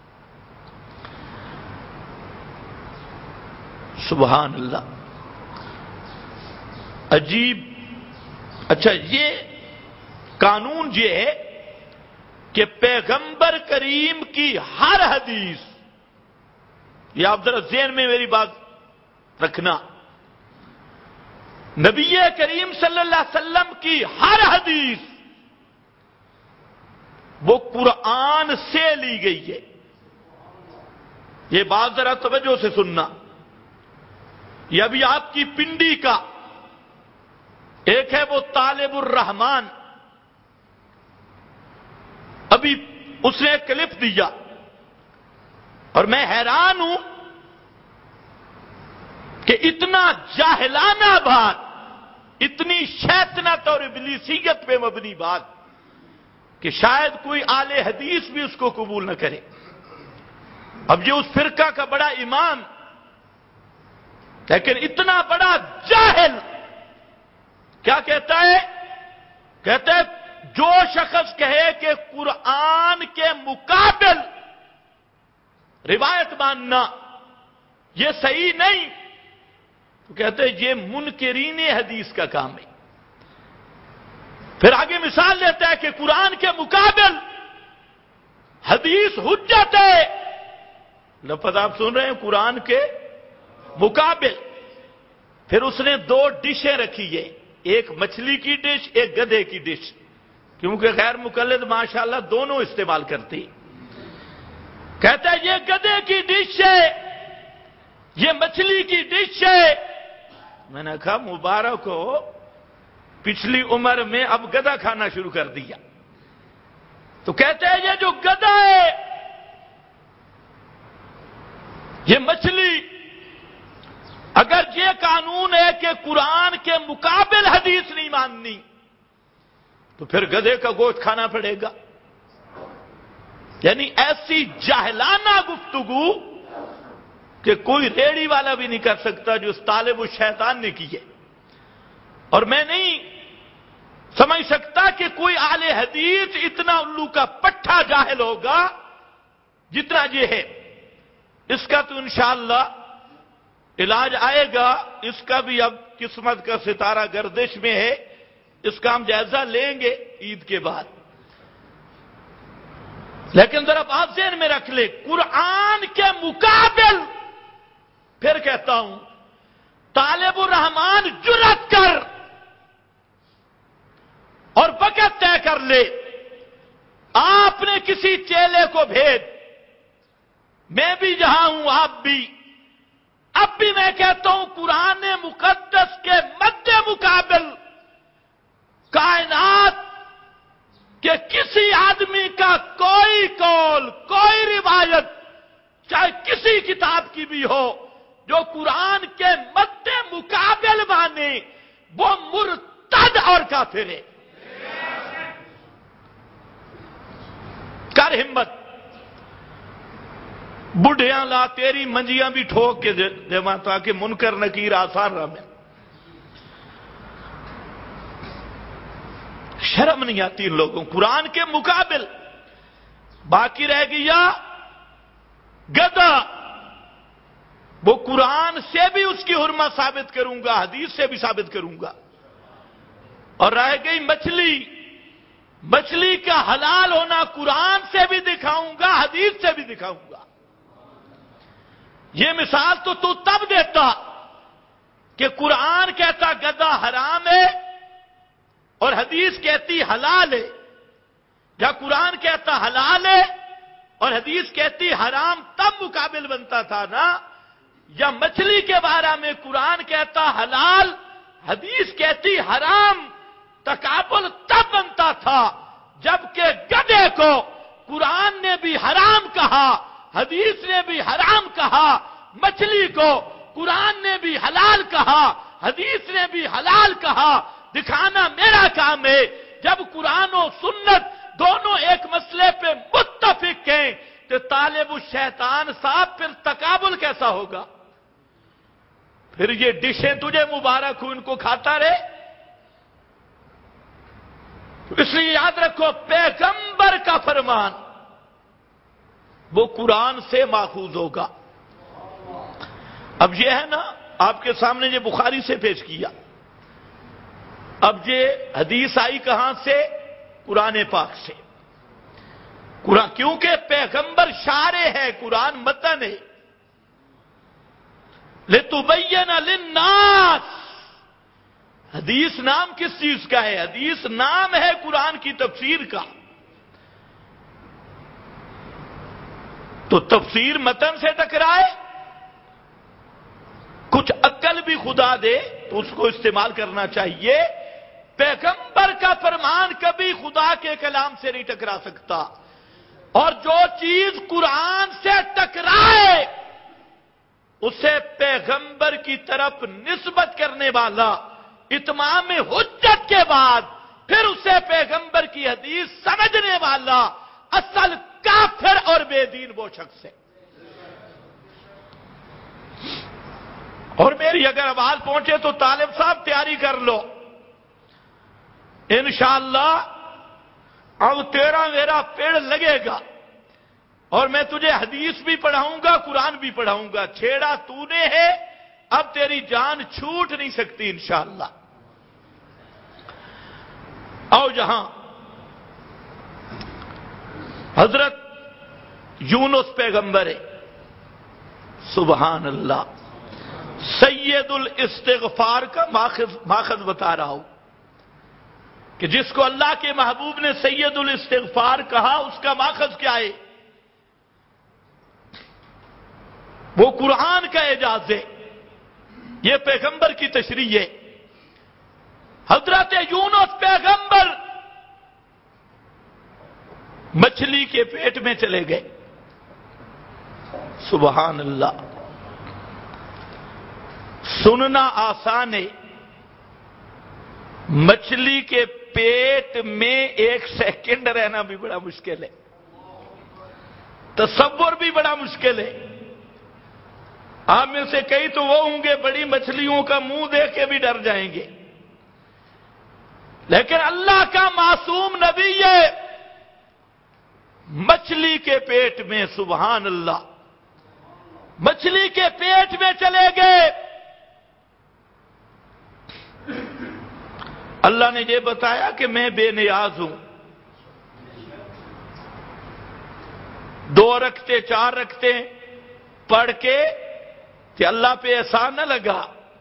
سبحان اللہ، عجیب۔ اچھا، یہ قانون یہ ہے کہ پیغمبر کریم کی ہر حدیث، یہ آپ ذرا ذہن میں میری بات رکھنا، نبی کریم صلی اللہ علیہ وسلم کی ہر حدیث وہ قرآن سے لی گئی ہے۔ یہ بات ذرا توجہ سے سننا۔ یہ ابھی آپ کی پنڈی کا ایک ہے وہ طالب الرحمان، ابھی اس نے ایک کلپ دیا اور میں حیران ہوں کہ اتنا جاہلانہ بات، اتنی شیطنت اور ابلیسیت پہ مبنی بات کہ شاید کوئی اہل حدیث بھی اس کو قبول نہ کرے۔ اب یہ اس فرقہ کا بڑا امام، لیکن اتنا بڑا جاہل کیا کہتا ہے؟ کہتا ہے جو شخص کہے کہ قرآن کے مقابل روایت ماننا یہ صحیح نہیں، تو کہتے ہیں یہ منکرین حدیث کا کام ہے۔ پھر آگے مثال لیتا ہے کہ قرآن کے مقابل حدیث حجت ہے۔ لفظ آپ سن رہے ہیں، قرآن کے مقابل۔ پھر اس نے دو ڈشیں رکھی ہے، ایک مچھلی کی ڈش، ایک گدھے کی ڈش، کیونکہ غیر مقلد ماشاءاللہ دونوں استعمال کرتی۔ کہتا ہے یہ گدھے کی ڈش ہے، یہ مچھلی کی ڈش ہے۔ میں نے کہا مبارک ہو، پچھلی عمر میں اب گدھا کھانا شروع کر دیا۔ تو کہتے ہیں یہ جو گدھا ہے، یہ مچھلی، اگر یہ قانون ہے کہ قرآن کے مقابل حدیث نہیں ماننی، تو پھر گدھے کا گوشت کھانا پڑے گا۔ یعنی ایسی جاہلانہ گفتگو کہ کوئی ریڑی والا بھی نہیں کر سکتا جو اس طالب الشیطان نے کی ہے۔ اور میں نہیں سمجھ سکتا کہ کوئی اہل حدیث اتنا الو کا پٹھا جاہل ہوگا جتنا یہ ہے۔ اس کا تو انشاءاللہ علاج آئے گا، اس کا بھی اب قسمت کا ستارہ گردش میں ہے، اس کا ہم جائزہ لیں گے عید کے بعد۔ لیکن ذرا بات ذہن میں رکھ لے، قرآن کے مقابل، پھر کہتا ہوں طالب الرحمان جرأت کر اور وقت طے کر لے، آپ نے کسی چیلے کو بھیج، میں بھی جہاں ہوں آپ بھی، اب بھی میں کہتا ہوں قرآن مقدس کے مد مقابل کائنات کے کسی آدمی کا کوئی قول، کوئی روایت، چاہے کسی کتاب کی بھی ہو، جو قرآن کے مد مقابل مانے، وہ مرتد اور کافر ہے۔ کر ہمت، بڈھیاں لا تیری منجیاں بھی ٹھوک کے دے تاکہ منکر نکیر آسان رہا میں۔ شرم نہیں آتی ان لوگوں، قرآن کے مقابل۔ باقی رہ گیا گدھا، وہ قرآن سے بھی اس کی حرمت ثابت کروں گا، حدیث سے بھی ثابت کروں گا۔ اور رہ گئی مچھلی، مچھلی کا حلال ہونا قرآن سے بھی دکھاؤں گا، حدیث سے بھی دکھاؤں گا۔ یہ مثال تو تب دیتا کہ قرآن کہتا گدھا حرام ہے اور حدیث کہتی حلال ہے، یا قرآن کہتا حلال ہے اور حدیث کہتی حرام، تب مقابل بنتا تھا نا۔ یا مچھلی کے بارے میں قرآن کہتا حلال، حدیث کہتی حرام، تقابل تب بنتا تھا جبکہ گدھے کو قرآن نے بھی حرام کہا، حدیث نے بھی حرام کہا، مچھلی کو قرآن نے بھی حلال کہا، حدیث نے بھی حلال کہا۔ دکھانا میرا کام ہے۔ جب قرآن و سنت دونوں ایک مسئلے پہ متفق ہیں تو طالب الشیطان صاحب پھر تقابل کیسا ہوگا؟ پھر یہ ڈشیں تجھے مبارک ہو، ان کو کھاتا رہے۔ اس لیے یاد رکھو، پیغمبر کا فرمان وہ قرآن سے ماخوذ ہوگا۔ اب یہ ہے نا، آپ کے سامنے یہ بخاری سے پیش کیا، اب یہ حدیث آئی کہاں سے؟ قرآن پاک سے۔ قرآن کیونکہ پیغمبر شارع ہے، قرآن متن ہے۔ لِتُبَيَّنَ لِلنَّاسِ، حدیث نام کس چیز کا ہے؟ حدیث نام ہے قرآن کی تفسیر کا۔ تو تفسیر متن سے ٹکرائے، کچھ عقل بھی خدا دے تو اس کو استعمال کرنا چاہیے۔ پیغمبر کا فرمان کبھی خدا کے کلام سے نہیں ٹکرا سکتا، اور جو چیز قرآن سے ٹکرائے اسے پیغمبر کی طرف نسبت کرنے والا اتمام حجت کے بعد پھر اسے پیغمبر کی حدیث سمجھنے والا اصل کافر اور بے دین وہ شخص ہے۔ اور میری اگر آواز پہنچے تو طالب صاحب تیاری کر لو، انشاءاللہ اب تیرا میرا پیڑ لگے گا اور میں تجھے حدیث بھی پڑھاؤں گا، قرآن بھی پڑھاؤں گا. چھیڑا تو نے ہے، اب تیری جان چھوٹ نہیں سکتی انشاءاللہ. آؤ جہاں حضرت یونس پیغمبر ہے، سبحان اللہ، سید الاستغفار کا ماخذ بتا رہا ہوں کہ جس کو اللہ کے محبوب نے سید الاستغفار کہا، اس کا ماخذ کیا ہے؟ وہ قرآن کا اعجاز ہے، یہ پیغمبر کی تشریح ہے. حضرت یونس پیغمبر مچھلی کے پیٹ میں چلے گئے. سبحان اللہ. سننا آسان ہے، مچھلی کے پیٹ میں 1 سیکنڈ رہنا بھی بڑا مشکل ہے، تصور بھی بڑا مشکل ہے. آپ میں سے کئی تو وہ ہوں گے بڑی مچھلیوں کا منہ دیکھ کے بھی ڈر جائیں گے، لیکن اللہ کا معصوم نبی ہے مچھلی کے پیٹ میں، سبحان اللہ، مچھلی کے پیٹ میں چلے گئے. اللہ نے یہ بتایا کہ میں بے نیاز ہوں. 2 رکھتے 4 رکھتے پڑھ کے کہ اللہ پہ احسان نہ لگا،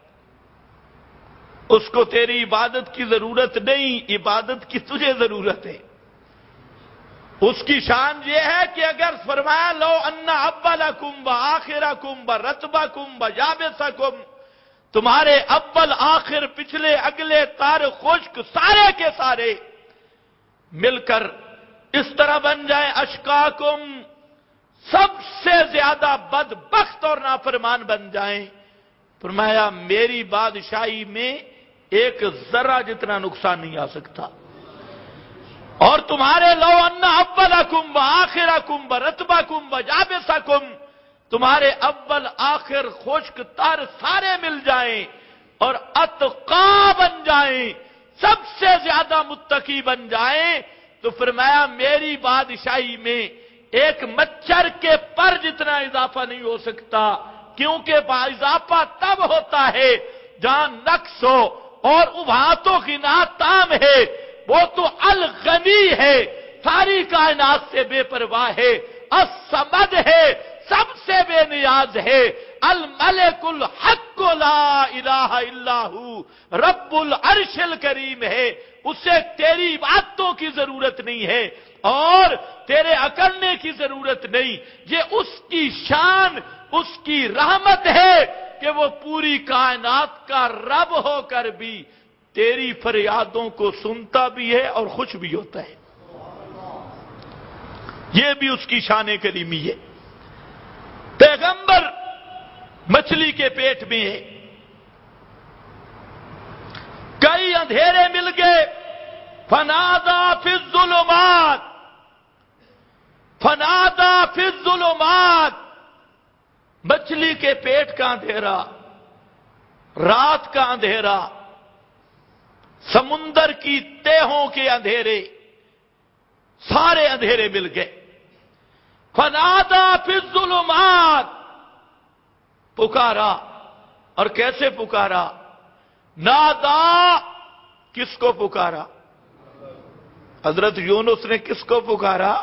اس کو تیری عبادت کی ضرورت نہیں، عبادت کی تجھے ضرورت ہے. اس کی شان یہ ہے کہ اگر فرمایا لو ان اولکم وآخرکم ورتبکم ویابسکم، تمہارے اول آخر پچھلے اگلے تار خشک سارے کے سارے مل کر اس طرح بن جائیں اشقاکم، سب سے زیادہ بدبخت اور نافرمان بن جائیں، فرمایا میری بادشاہی میں 1 ذرہ جتنا نقصان نہیں آ سکتا. اور تمہارے لو ان اولکم وآخرکم ورتبکم ویابسکم، تمہارے اول آخر خشک تر سارے مل جائیں اور اتقا بن جائیں، سب سے زیادہ متقی بن جائیں، تو فرمایا میری بادشاہی میں 1 مچھر کے پر جتنا اضافہ نہیں ہو سکتا، کیونکہ اضافہ تب ہوتا ہے جہاں نقص ہو، اور وہاں تو غنا تام ہے. وہ تو الغنی ہے، ساری کائنات سے بے پرواہ ہے، الصمد ہے، سب سے بے نیاز ہے، الملک الحق لا الہ الا ہو، رب العرش الکریم ہے. اسے تیری باتوں کی ضرورت نہیں ہے اور تیرے اکڑنے کی ضرورت نہیں. یہ اس کی شان، اس کی رحمت ہے کہ وہ پوری کائنات کا رب ہو کر بھی تیری فریادوں کو سنتا بھی ہے اور خوش بھی ہوتا ہے. یہ بھی اس کی شان کریمی ہے. پیغمبر مچھلی کے پیٹ میں ہے، کئی اندھیرے مل گئے. فنادا فی الظلمات، فنادا فی الظلمات، مچھلی کے پیٹ کا اندھیرا، رات کا اندھیرا، سمندر کی تہوں کے اندھیرے، سارے اندھیرے مل گئے. فنادا فی الظلمات، پکارا. اور کیسے پکارا؟ نادا، کس کو پکارا؟ حضرت یونس نے کس کو پکارا؟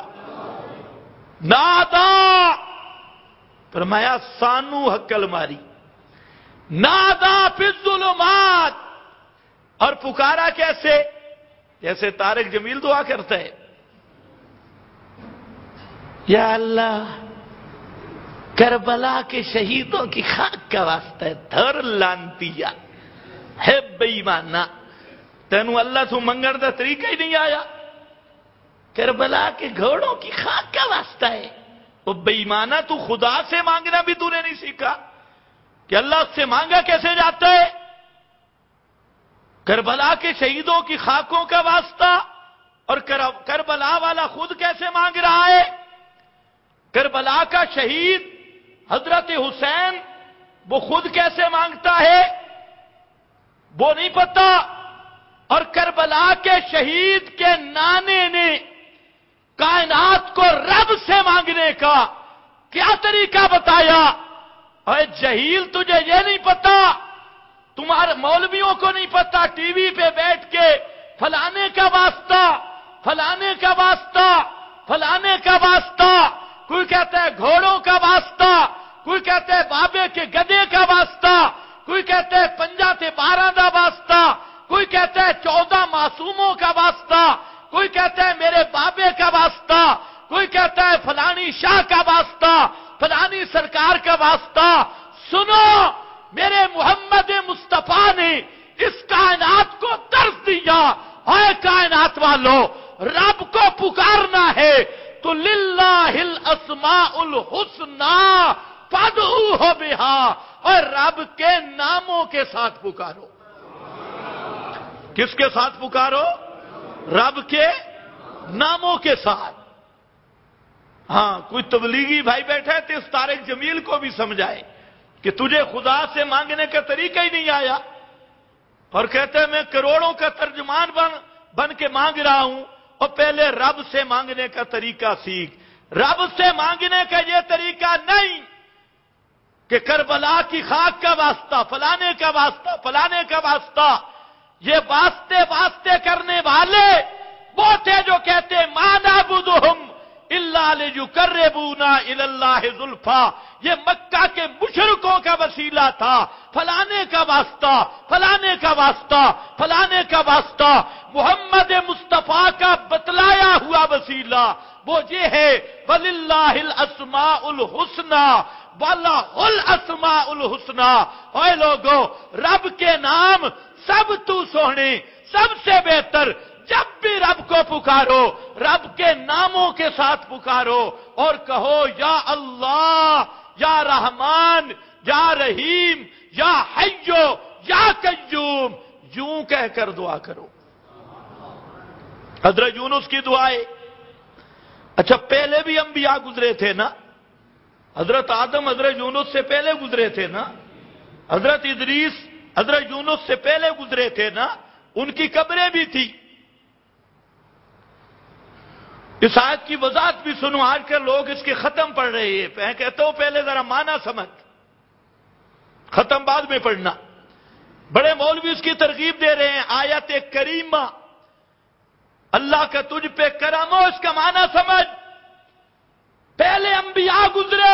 نادا، فرمایا سانو حقل ماری. نادا فی الظلمات، اور پکارا کیسے؟ جیسے طارق جمیل دعا کرتا ہے، یا اللہ کربلا کے شہیدوں کی خاک کا واسطہ ہے، دھر لانتیا ہے بے ایمانا، تینوں اللہ تو منگن دا طریقہ ہی نہیں آیا. کربلا کے گھوڑوں کی خاک کا واسطہ ہے. وہ بے ایمانا، تو خدا سے مانگنا بھی تو نے نہیں سیکھا کہ اللہ سے مانگا کیسے جاتا ہے؟ کربلا کے شہیدوں کی خاکوں کا واسطہ، اور کربلا والا خود کیسے مانگ رہا ہے؟ کربلا کا شہید حضرت حسین، وہ خود کیسے مانگتا ہے وہ نہیں پتا. اور کربلا کے شہید کے نانے نے کائنات کو رب سے مانگ مانگنے کا کیا طریقہ بتایا؟ اے جہیل، تجھے یہ نہیں پتا، تمہارے مولویوں کو نہیں پتا، ٹی وی پہ بیٹھ کے فلانے کا واسطہ، فلانے کا واسطہ، فلانے کا واسطہ، کوئی کہتا ہے گھوڑوں کا واسطہ، کوئی کہتا ہے بابے کے گدے کا واسطہ، کوئی کہتا ہے 50 تے 12 دا واسطہ، کوئی کہتا ہے 14 معصوموں کا واسطہ، کوئی کہتا ہے میرے بابے کا واسطہ، کوئی کہتا ہے فلانی شاہ کا واسطہ، فلانی سرکار کا واسطہ۔ سنو، میرے محمد مصطفیٰ نے اس کائنات کو درس دیا، اے کائنات والو، رب کو پکارنا ہے تو للہ الاسماء الحسنی فادعوہ بہا، اور رب کے ناموں کے ساتھ پکارو۔ کس کے ساتھ پکارو؟ رب کے ناموں کے ساتھ۔ ہاں، کوئی تبلیغی بھائی بیٹھا ہے تو اس طارق جمیل کو بھی سمجھائے کہ تجھے خدا سے مانگنے کا طریقہ ہی نہیں آیا، اور کہتے ہیں میں کروڑوں کا ترجمان بن کے مانگ رہا ہوں، اور پہلے رب سے مانگنے کا طریقہ سیکھ۔ رب سے مانگنے کا یہ طریقہ نہیں کہ کربلا کی خاک کا واسطہ، فلانے کا واسطہ، فلانے کا واسطہ۔ یہ واسطے کرنے والے وہ تھے جو کہتے ما نعبدہم الا لیقربونا الی اللہ زلفیٰ، یہ مکہ کے مشرکوں کا وسیلہ تھا، فلانے کا واسطہ، فلانے کا واسطہ، فلانے کا واسطہ۔ محمد مصطفیٰ کا بتلایا ہوا وسیلہ وہ یہ ہے وَلِلَّهِ الْأَسْمَاءُ الْحُسْنَى وَلَهُ الْأَسْمَاءُ الْحُسْنَى۔ اے لوگو، رب کے نام سب تو سونے، سب سے بہتر۔ جب بھی رب کو پکارو، رب کے ناموں کے ساتھ پکارو اور کہو یا اللہ، یا رحمان، یا رحیم، یا حیو، یا قیوم، یوں کہہ کر دعا کرو۔ حضرت یونس کی دعائیں، اچھا پہلے بھی انبیاء گزرے تھے نا، حضرت آدم حضرت یونس سے پہلے گزرے تھے نا، حضرت ادریس حضرت یونس سے پہلے گزرے تھے نا، ان کی قبریں بھی تھی۔ اس آیت کی وضاحت بھی سنو، آج کل لوگ اس کے ختم پڑھ رہے ہیں، میں کہتا ہوں پہلے ذرا معنی سمجھ، ختم بعد میں پڑھنا۔ بڑے مولوی اس کی ترغیب دے رہے ہیں، آیت کریمہ اللہ کا تجھ پہ کرم ہو، اس کا معنی سمجھ۔ پہلے انبیاء گزرے،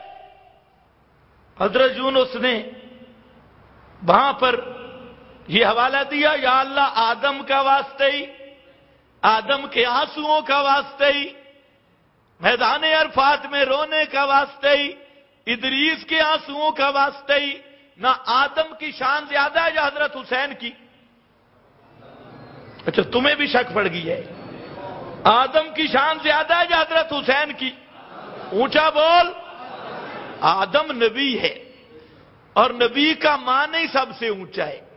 حضرت یونس نے وہاں پر یہ حوالہ دیا یا اللہ آدم کا واسطے ہی، آدم کے آنسوؤں کا واسطے ہی، میدان عرفات میں رونے کا واسطے ہی، ادریس کے آنسوؤں کا واسطے ہی۔ نہ آدم کی شان زیادہ ہے یا حضرت حسین کی؟ اچھا تمہیں بھی شک پڑ گئی ہے، آدم کی شان زیادہ ہے یا حضرت حسین کی؟ اونچا بول۔ آدم نبی ہے اور نبی کا معنی ہی سب سے اونچا ہے۔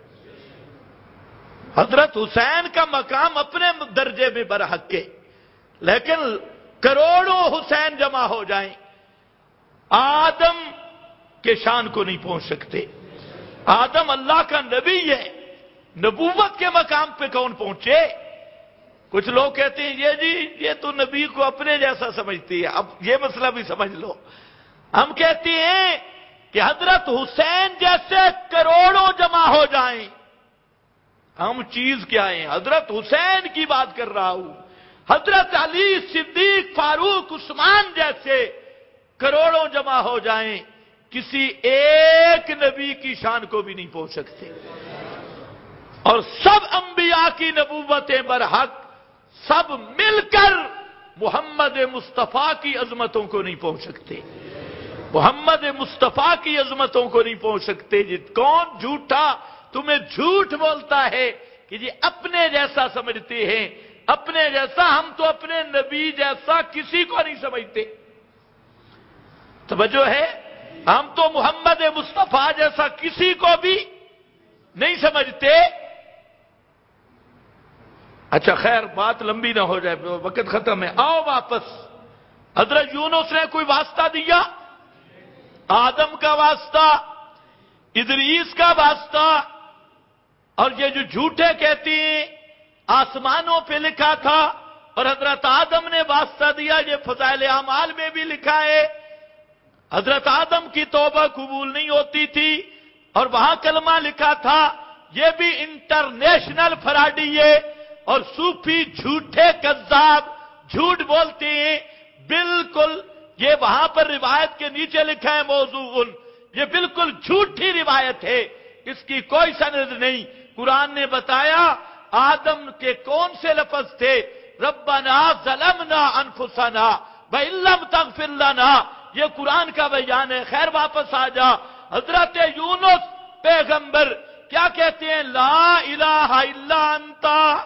حضرت حسین کا مقام اپنے درجے میں برحق ہے، لیکن کروڑوں حسین جمع ہو جائیں آدم کے شان کو نہیں پہنچ سکتے۔ آدم اللہ کا نبی ہے، نبوت کے مقام پہ کون پہنچے؟ کچھ لوگ کہتے ہیں یہ جی یہ تو نبی کو اپنے جیسا سمجھتی ہے۔ اب یہ مسئلہ بھی سمجھ لو، ہم کہتے ہیں کہ حضرت حسین جیسے کروڑوں جمع ہو جائیں، ہم چیز کیا ہیں؟ حضرت حسین کی بات کر رہا ہوں۔ حضرت علی، صدیق، فاروق، عثمان جیسے کروڑوں جمع ہو جائیں، کسی ایک نبی کی شان کو بھی نہیں پہنچ سکتے، اور سب انبیاء کی نبوتیں برحق، سب مل کر محمد مصطفیٰ کی عظمتوں کو نہیں پہنچ سکتے، محمد مصطفیٰ کی عظمتوں کو نہیں پہنچ سکتے۔ کون جھوٹا تمہیں جھوٹ بولتا ہے کہ جی اپنے جیسا سمجھتے ہیں؟ اپنے جیسا، ہم تو اپنے نبی جیسا کسی کو نہیں سمجھتے۔ توجہ ہے، ہم تو محمد مصطفیٰ جیسا کسی کو بھی نہیں سمجھتے۔ اچھا خیر، بات لمبی نہ ہو جائے، وقت ختم ہے، آؤ واپس۔ حضرت یونس نے کوئی واسطہ دیا؟ آدم کا واسطہ، ادریس کا واسطہ، اور یہ جو جھوٹے کہتی ہیں آسمانوں پہ لکھا تھا اور حضرت آدم نے واسطہ دیا، یہ فضائل اعمال میں بھی لکھا ہے۔ حضرت آدم کی توبہ قبول نہیں ہوتی تھی اور وہاں کلمہ لکھا تھا، یہ بھی انٹرنیشنل فراڈی ہے اور صوفی جھوٹے کذاب جھوٹ بولتے ہیں، بالکل یہ وہاں پر روایت کے نیچے لکھا ہے موضوع، یہ بالکل جھوٹی روایت ہے، اس کی کوئی سند نہیں۔ قرآن نے بتایا آدم کے کون سے لفظ تھے، ربنا ظلمنا انفسنا وان لم تغفر لنا، یہ قرآن کا بیان ہے۔ خیر واپس آ جا، حضرت یونس پیغمبر کیا کہتے ہیں، لا الہ الا انت،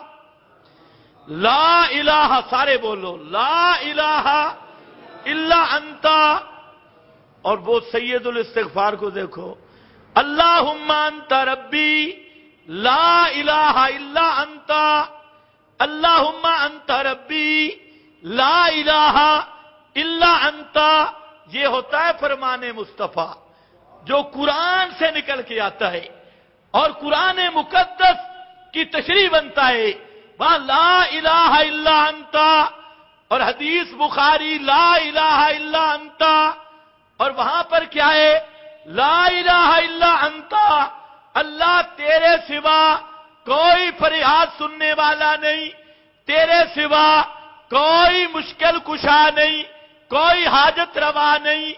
لا الہ، سارے بولو لا الہ الا انت۔ اور وہ سید الاستغفار کو دیکھو، اللہم انت ربی لا الہ الا انت، اللہم انت ربی لا الہ الا انت۔ یہ ہوتا ہے فرمان مصطفیٰ جو قرآن سے نکل کے آتا ہے اور قرآن مقدس کی تشریح بنتا ہے، وہاں لا الہ الا انت، اور حدیث بخاری لا الہ الا انت، اور وہاں پر کیا ہے، لا الہ الا انت، اللہ تیرے سوا کوئی فریاد سننے والا نہیں، تیرے سوا کوئی مشکل کشا نہیں، کوئی حاجت روا نہیں۔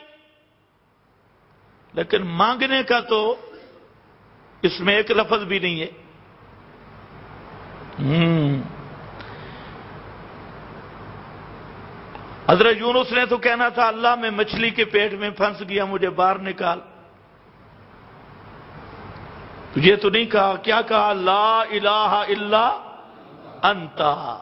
لیکن مانگنے کا تو اس میں ایک لفظ بھی نہیں ہے۔ حضرت یونس نے تو کہنا تھا اللہ میں مچھلی کے پیٹ میں پھنس گیا، مجھے باہر نکال، یہ تو نہیں کہا، کیا کہا، لا الہ الا انت۔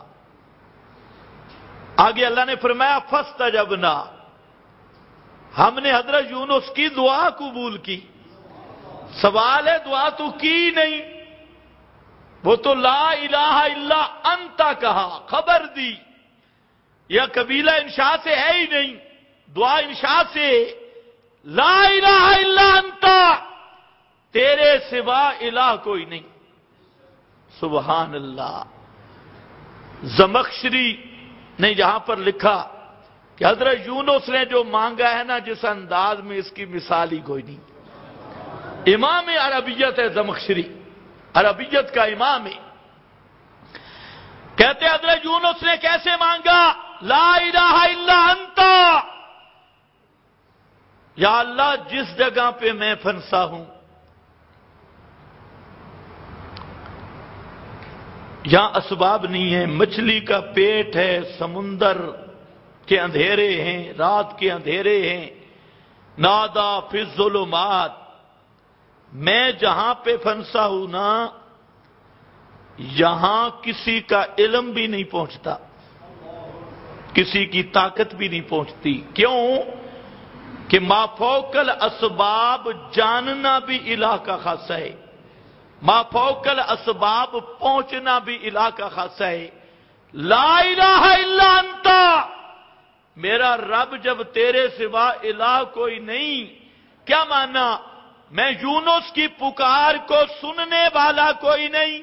آگے اللہ نے فرمایا فاستجبنا، ہم نے حضرت یونس کی دعا قبول کی۔ سوال ہے دعا تو کی نہیں، وہ تو لا الہ الا انت کہا، خبر دی، یا قبیلہ انشاء سے ہے ہی نہیں، دعا انشاء سے، لا الہ الا انت، تیرے سوا الہ کوئی نہیں۔ سبحان اللہ۔ زمخشری نے یہاں پر لکھا کہ حضرت یونس نے جو مانگا ہے نا جس انداز میں، اس کی مثال ہی کوئی نہیں۔ امام عربیت ہے زمخشری، عربیت کا امام ہے، کہتے حضرت یونس نے کیسے مانگا، لا الہ الا انت، یا اللہ جس جگہ پہ میں پھنسا ہوں، یہاں اسباب نہیں ہے، مچھلی کا پیٹ ہے، سمندر کے اندھیرے ہیں، رات کے اندھیرے ہیں، نادا فی الظلمات، میں جہاں پہ پھنسا ہوں نا، یہاں کسی کا علم بھی نہیں پہنچتا، کسی کی طاقت بھی نہیں پہنچتی۔ کیوں کہ ما فوق الاسباب جاننا بھی الہ کا خاصہ ہے، ما فوق الاسباب پہنچنا بھی الہ کا خاصہ ہے۔ لا الہ الا انت، میرا رب جب تیرے سوا الہ کوئی نہیں، کیا مانا، میں یونس کی پکار کو سننے والا کوئی نہیں،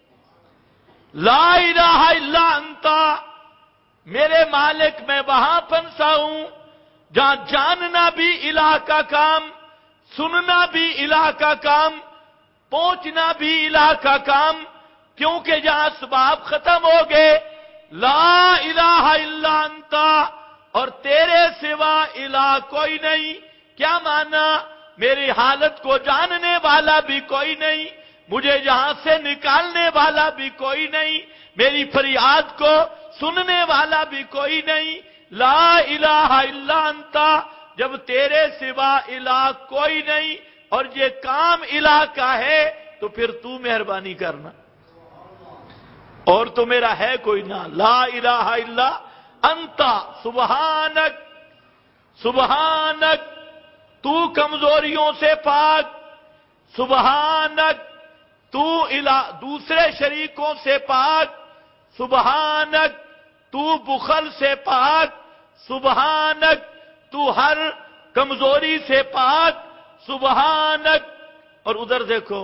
لا الہ الا انت، میرے مالک میں وہاں پھنسا ہوں جہاں جاننا بھی الہ کا کام، سننا بھی الہ کا کام، پہنچنا بھی الہ کا کام، کیونکہ جہاں اسباب ختم ہو گئے، لا الہ الا انت، اور تیرے سوا الہ کوئی نہیں، کیا مانا، میری حالت کو جاننے والا بھی کوئی نہیں، مجھے یہاں سے نکالنے والا بھی کوئی نہیں، میری فریاد کو سننے والا بھی کوئی نہیں، لا الہ الا انت، جب تیرے سوا الہ کوئی نہیں اور یہ کام الہ کا ہے تو پھر تو مہربانی کرنا، اور تو میرا ہے کوئی نہ، لا الہ الا انت، سبحانک، سبحانک، تو کمزوریوں سے پاک، سبحانک، تو دوسرے شریکوں سے پاک، سبحانک، تو بخل سے پاک، سبحانک، تو ہر کمزوری سے پاک، سبحانک۔ اور ادھر دیکھو،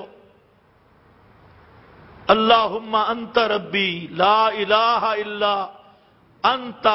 اللہم انت ربی لا الہ الا انت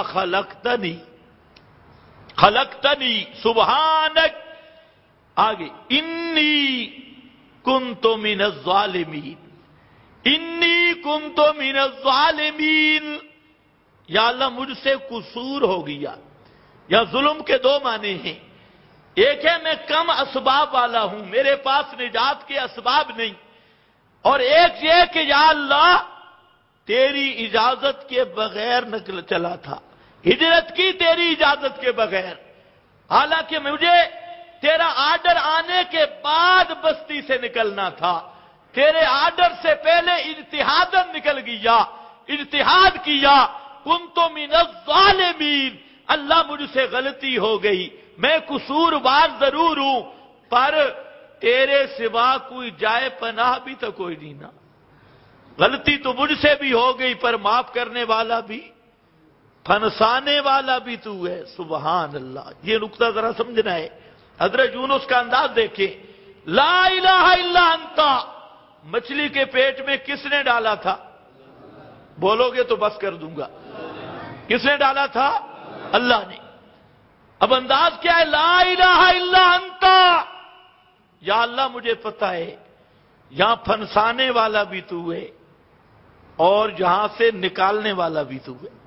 خلقتنی سبحانک، آگے انی کنت من الظالمین، انی کنت من الظالمین، یا اللہ مجھ سے قصور ہو گیا. یا ظلم کے دو معنی ہیں، ایک ہے میں کم اسباب والا ہوں، میرے پاس نجات کے اسباب نہیں، اور ایک یہ کہ یا اللہ تیری اجازت کے بغیر نکل چلا تھا، ہجرت کی تیری اجازت کے بغیر، حالانکہ مجھے تیرا آرڈر آنے کے بعد بستی سے نکلنا تھا، تیرے آرڈر سے پہلے اجتہاداً نکل گیا، اجتہاد کیا. کنت من الظالمین، اللہ مجھ سے غلطی ہو گئی، میں قصوروار ضرور ہوں، پر تیرے سوا کوئی جائے پناہ بھی تو کوئی نہیں نا. غلطی تو مجھ سے بھی ہو گئی، پر معاف کرنے والا بھی، پھنسانے والا بھی تو ہے. سبحان اللہ. یہ نقطہ ذرا سمجھنا ہے. حضرت یونس کا انداز دیکھیں، لا الہ الا انت، مچھلی کے پیٹ میں کس نے ڈالا تھا؟ بولو گے تو بس کر دوں گا. کس نے ڈالا تھا؟ اللہ نے. اب انداز کیا ہے؟ لا الہ الا انت، یا اللہ مجھے پتہ ہے یہاں پھنسانے والا بھی تو ہے اور جہاں سے نکالنے والا بھی تو ہے.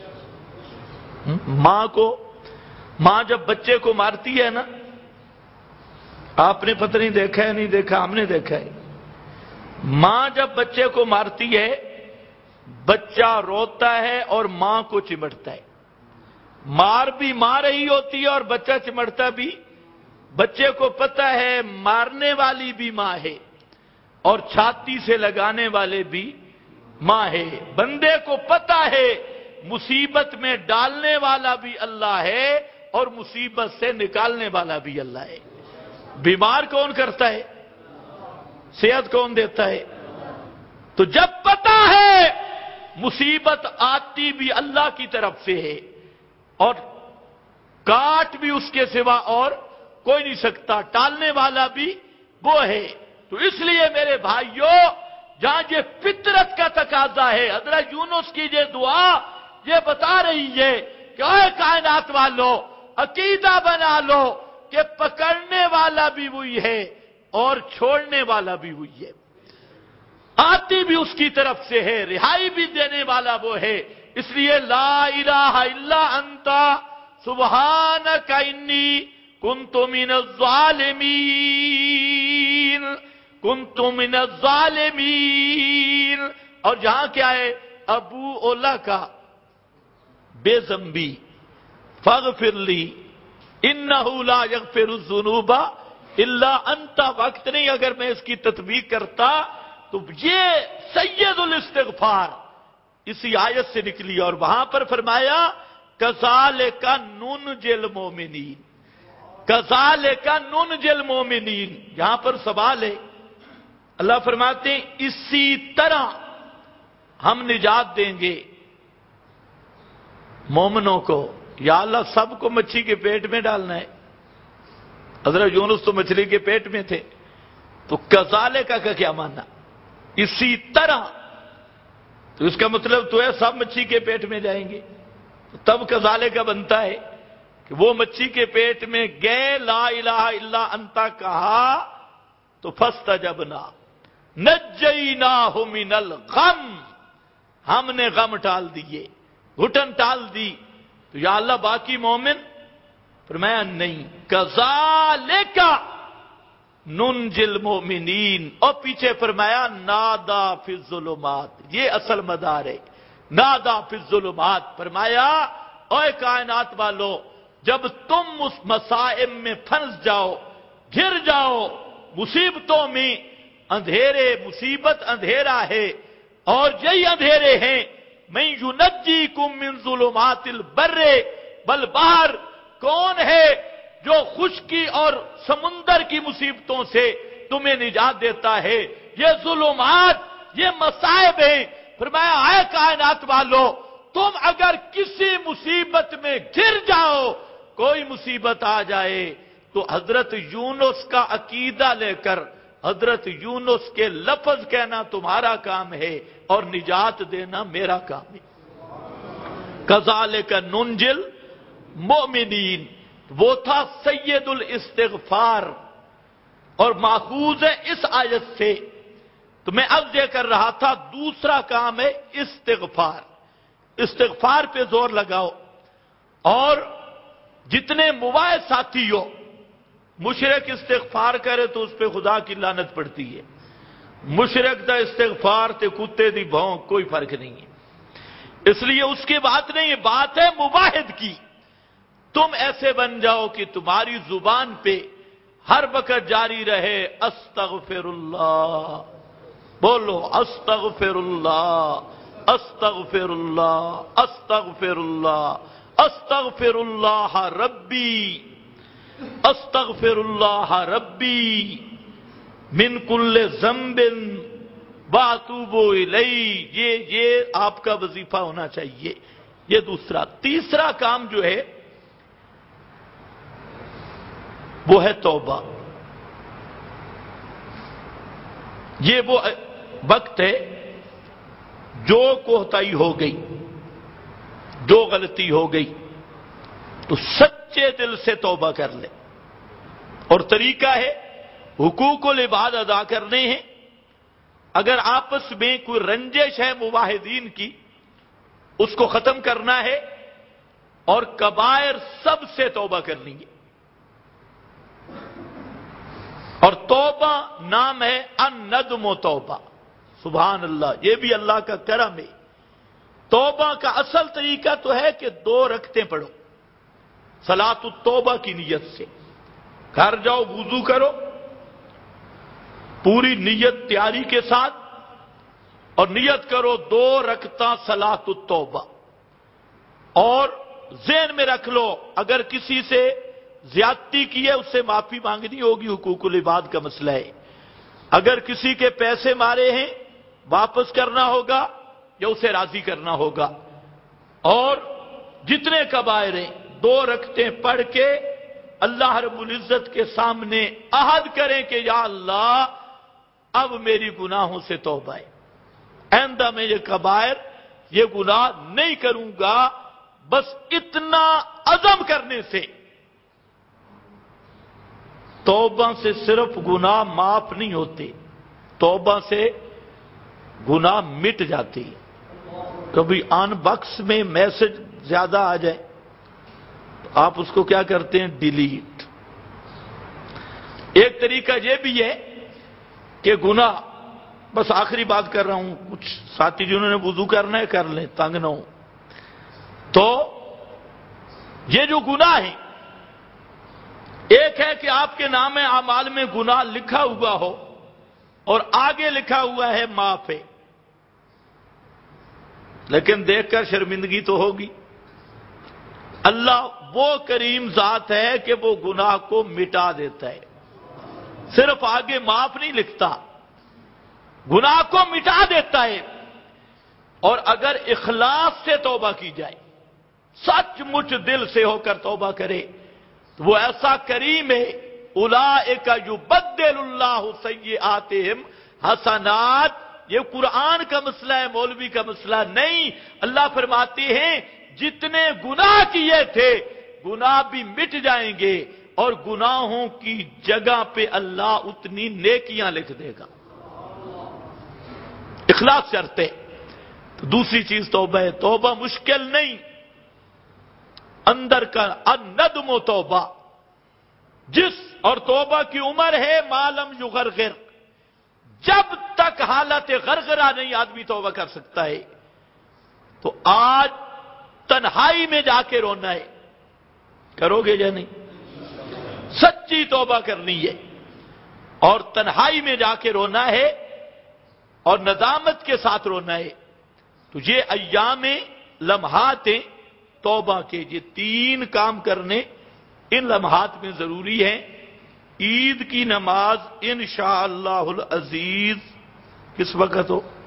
ماں جب بچے کو مارتی ہے نا، آپ نے پتہ نہیں دیکھا ہے نہیں دیکھا، ہم نے دیکھا ہے. ماں جب بچے کو مارتی ہے، بچہ روتا ہے اور ماں کو چمٹتا ہے. مار بھی مار رہی ہوتی ہے اور بچہ چمٹتا بھی. بچے کو پتہ ہے مارنے والی بھی ماں ہے اور چھاتی سے لگانے والے بھی ماں ہے. بندے کو پتہ ہے مصیبت میں ڈالنے والا بھی اللہ ہے اور مصیبت سے نکالنے والا بھی اللہ ہے. بیمار کون کرتا ہے؟ صحت کون دیتا ہے؟ تو جب پتہ ہے مصیبت آتی بھی اللہ کی طرف سے ہے اور کاٹ بھی اس کے سوا اور کوئی نہیں سکتا، ٹالنے والا بھی وہ ہے. تو اس لیے میرے بھائیوں، جہاں یہ فطرت کا تقاضا ہے، حضرت یونس کی یہ دعا یہ بتا رہی ہے کہ اے کائنات والو، عقیدہ بنا لو کہ پکڑنے والا بھی وہی ہے اور چھوڑنے والا بھی وہی ہے، آتی بھی اس کی طرف سے ہے، رہائی بھی دینے والا وہ ہے. اس لیے لا الہ الا انت سبحانک انی کنت من الظالمین، کنت من الظالمین. اور جہاں کیا ہے؟ ابو اولا کا بے ذنبی فاغفر لی انہ لا یغفر الذنوب الا انت. وقت نہیں، اگر میں اس کی تطبیق کرتا تو یہ سید الاستغفار اسی آیت سے نکلی. اور وہاں پر فرمایا کذالک ننجی المؤمنین، کذالک ننجی المؤمنین. یہاں پر سوال ہے، اللہ فرماتے ہیں اسی طرح ہم نجات دیں گے مومنوں کو. یا اللہ سب کو مچھی کے پیٹ میں ڈالنا ہے؟ حضرت یونس تو مچھلی کے پیٹ میں تھے، تو کذالک کا کیا معنی؟ اسی طرح. تو اس کا مطلب تو ہے سب مچھی کے پیٹ میں جائیں گے. تب کذالک کا بنتا ہے کہ وہ مچھی کے پیٹ میں گئے، لا الہ الا انت کہا تو فاستجبنا نجیناہ من الغم، ہم نے غم ٹال دیے، گھٹن ٹال دی. تو یا اللہ باقی مومن؟ فرمایا نہیں، کذالک ننجی المؤمنین. اور پیچھے فرمایا نادا فی الظلمات، یہ اصل مدار ہے، نادا فی الظلمات. فرمایا اے کائنات والو، جب تم اس مصائب میں پھنس جاؤ، گر جاؤ مصیبتوں میں، اندھیرے، مصیبت اندھیرا ہے اور یہی اندھیرے ہیں، من ینجیکم من ظلمات البر والبحر، کون ہے جو خشکی اور سمندر کی مصیبتوں سے تمہیں نجات دیتا ہے؟ یہ ظلمات، یہ مصائب ہیں. فرمایا اے کائنات والو، تم اگر کسی مصیبت میں گر جاؤ، کوئی مصیبت آ جائے، تو حضرت یونس کا عقیدہ لے کر حضرت یونس کے لفظ کہنا تمہارا کام ہے اور نجات دینا میرا کام ہے. کذالک ننجل مومنین، وہ تھا سید الاستغفار، اور ماخوذ ہے اس آیت سے۔ تو میں اب یہ کر رہا تھا دوسرا کام ہے استغفار، استغفار پہ زور لگاؤ، اور جتنے مواعظ ساتھی ہو، مشرک استغفار کرے تو اس پہ خدا کی لعنت پڑتی ہے، مشرک دا استغفار تے کتے دی بھونک کوئی فرق نہیں ہے، اس لیے اس کی بات نہیں ہے، بات ہے مواحد کی۔ تم ایسے بن جاؤ کہ تمہاری زبان پہ ہر وقت جاری رہے استغفر اللہ، بولو استغفر اللہ، استغفر اللہ، استغفر اللہ، استغفر اللہ ربی، استغفر اللہ ربی من کل ذنب واتوب الیہ، یہ آپ کا وظیفہ ہونا چاہیے۔ یہ دوسرا۔ تیسرا کام جو ہے وہ ہے توبہ۔ یہ وہ وقت ہے جو کوتاہی ہو گئی، جو غلطی ہو گئی تو سچے دل سے توبہ کر لے، اور طریقہ ہے حقوق العباد ادا کرنے ہیں۔ اگر آپس میں کوئی رنجش ہے مواحدین کی، اس کو ختم کرنا ہے، اور کبائر سب سے توبہ کرنی ہے۔ اور توبہ نام ہے الندم و توبہ، سبحان اللہ، یہ بھی اللہ کا کرم ہے۔ توبہ کا اصل طریقہ تو ہے کہ 2 رکعتیں پڑھو صلاۃ التوبہ کی نیت سے، گھر جاؤ وضو کرو پوری نیت تیاری کے ساتھ، اور نیت کرو 2 رکعتاں صلاۃ التوبہ، اور ذہن میں رکھ لو اگر کسی سے زیادتی کی ہے اس سے معافی مانگنی ہوگی، حقوق العباد کا مسئلہ ہے۔ اگر کسی کے پیسے مارے ہیں واپس کرنا ہوگا یا اسے راضی کرنا ہوگا، اور جتنے کبائر ہیں 2 رکعتیں پڑھ کے اللہ رب العزت کے سامنے عہد کریں کہ یا اللہ اب میری گناہوں سے توبہ ہے، آئندہ میں یہ کبائر، یہ گناہ نہیں کروں گا۔ بس اتنا عزم کرنے سے توبہ سے صرف گناہ معاف نہیں ہوتے، توبہ سے گناہ مٹ جاتے ہیں۔ کبھی آن باکس میں میسج زیادہ آ جائے تو آپ اس کو کیا کرتے ہیں؟ ڈیلیٹ۔ ایک طریقہ یہ بھی ہے کہ گناہ، بس آخری بات کر رہا ہوں، کچھ ساتھی جنہوں نے وضو کرنا ہے کر لیں، تنگ نہ ہو۔ تو یہ جو گناہ ہے، ایک ہے کہ آپ کے نام اعمال میں گناہ لکھا ہوا ہو اور آگے لکھا ہوا ہے معاف ہے، لیکن دیکھ کر شرمندگی تو ہوگی۔ اللہ وہ کریم ذات ہے کہ وہ گناہ کو مٹا دیتا ہے، صرف آگے معاف نہیں لکھتا، گناہ کو مٹا دیتا ہے۔ اور اگر اخلاص سے توبہ کی جائے، سچ مچ دل سے ہو کر توبہ کرے، تو وہ ایسا کریم ہے، اولئک یبدل اللہ سیئاتہم حسنات۔ یہ قرآن کا مسئلہ ہے، مولوی کا مسئلہ نہیں۔ اللہ فرماتے ہیں جتنے گناہ کیے تھے گناہ بھی مٹ جائیں گے، اور گناہوں کی جگہ پہ اللہ اتنی نیکیاں لکھ دے گا۔ اخلاص شرط ہے۔ تو دوسری چیز توبہ ہے۔ توبہ مشکل نہیں، اندر کا الندم و توبہ، اور توبہ کی عمر ہے ما لم یغرغر، جب تک حالت غرغرہ نہیں آدمی توبہ کر سکتا ہے۔ تو آج تنہائی میں جا کے رونا ہے، کرو گے یا نہیں؟ سچی توبہ کرنی ہے، اور تنہائی میں جا کے رونا ہے، اور ندامت کے ساتھ رونا ہے۔ تو یہ ایام لمحات ہیں توبہ کے، یہ 3 کام کرنے ان لمحات میں ضروری ہیں۔ عید کی نماز انشاءاللہ العزیز کس وقت ہو؟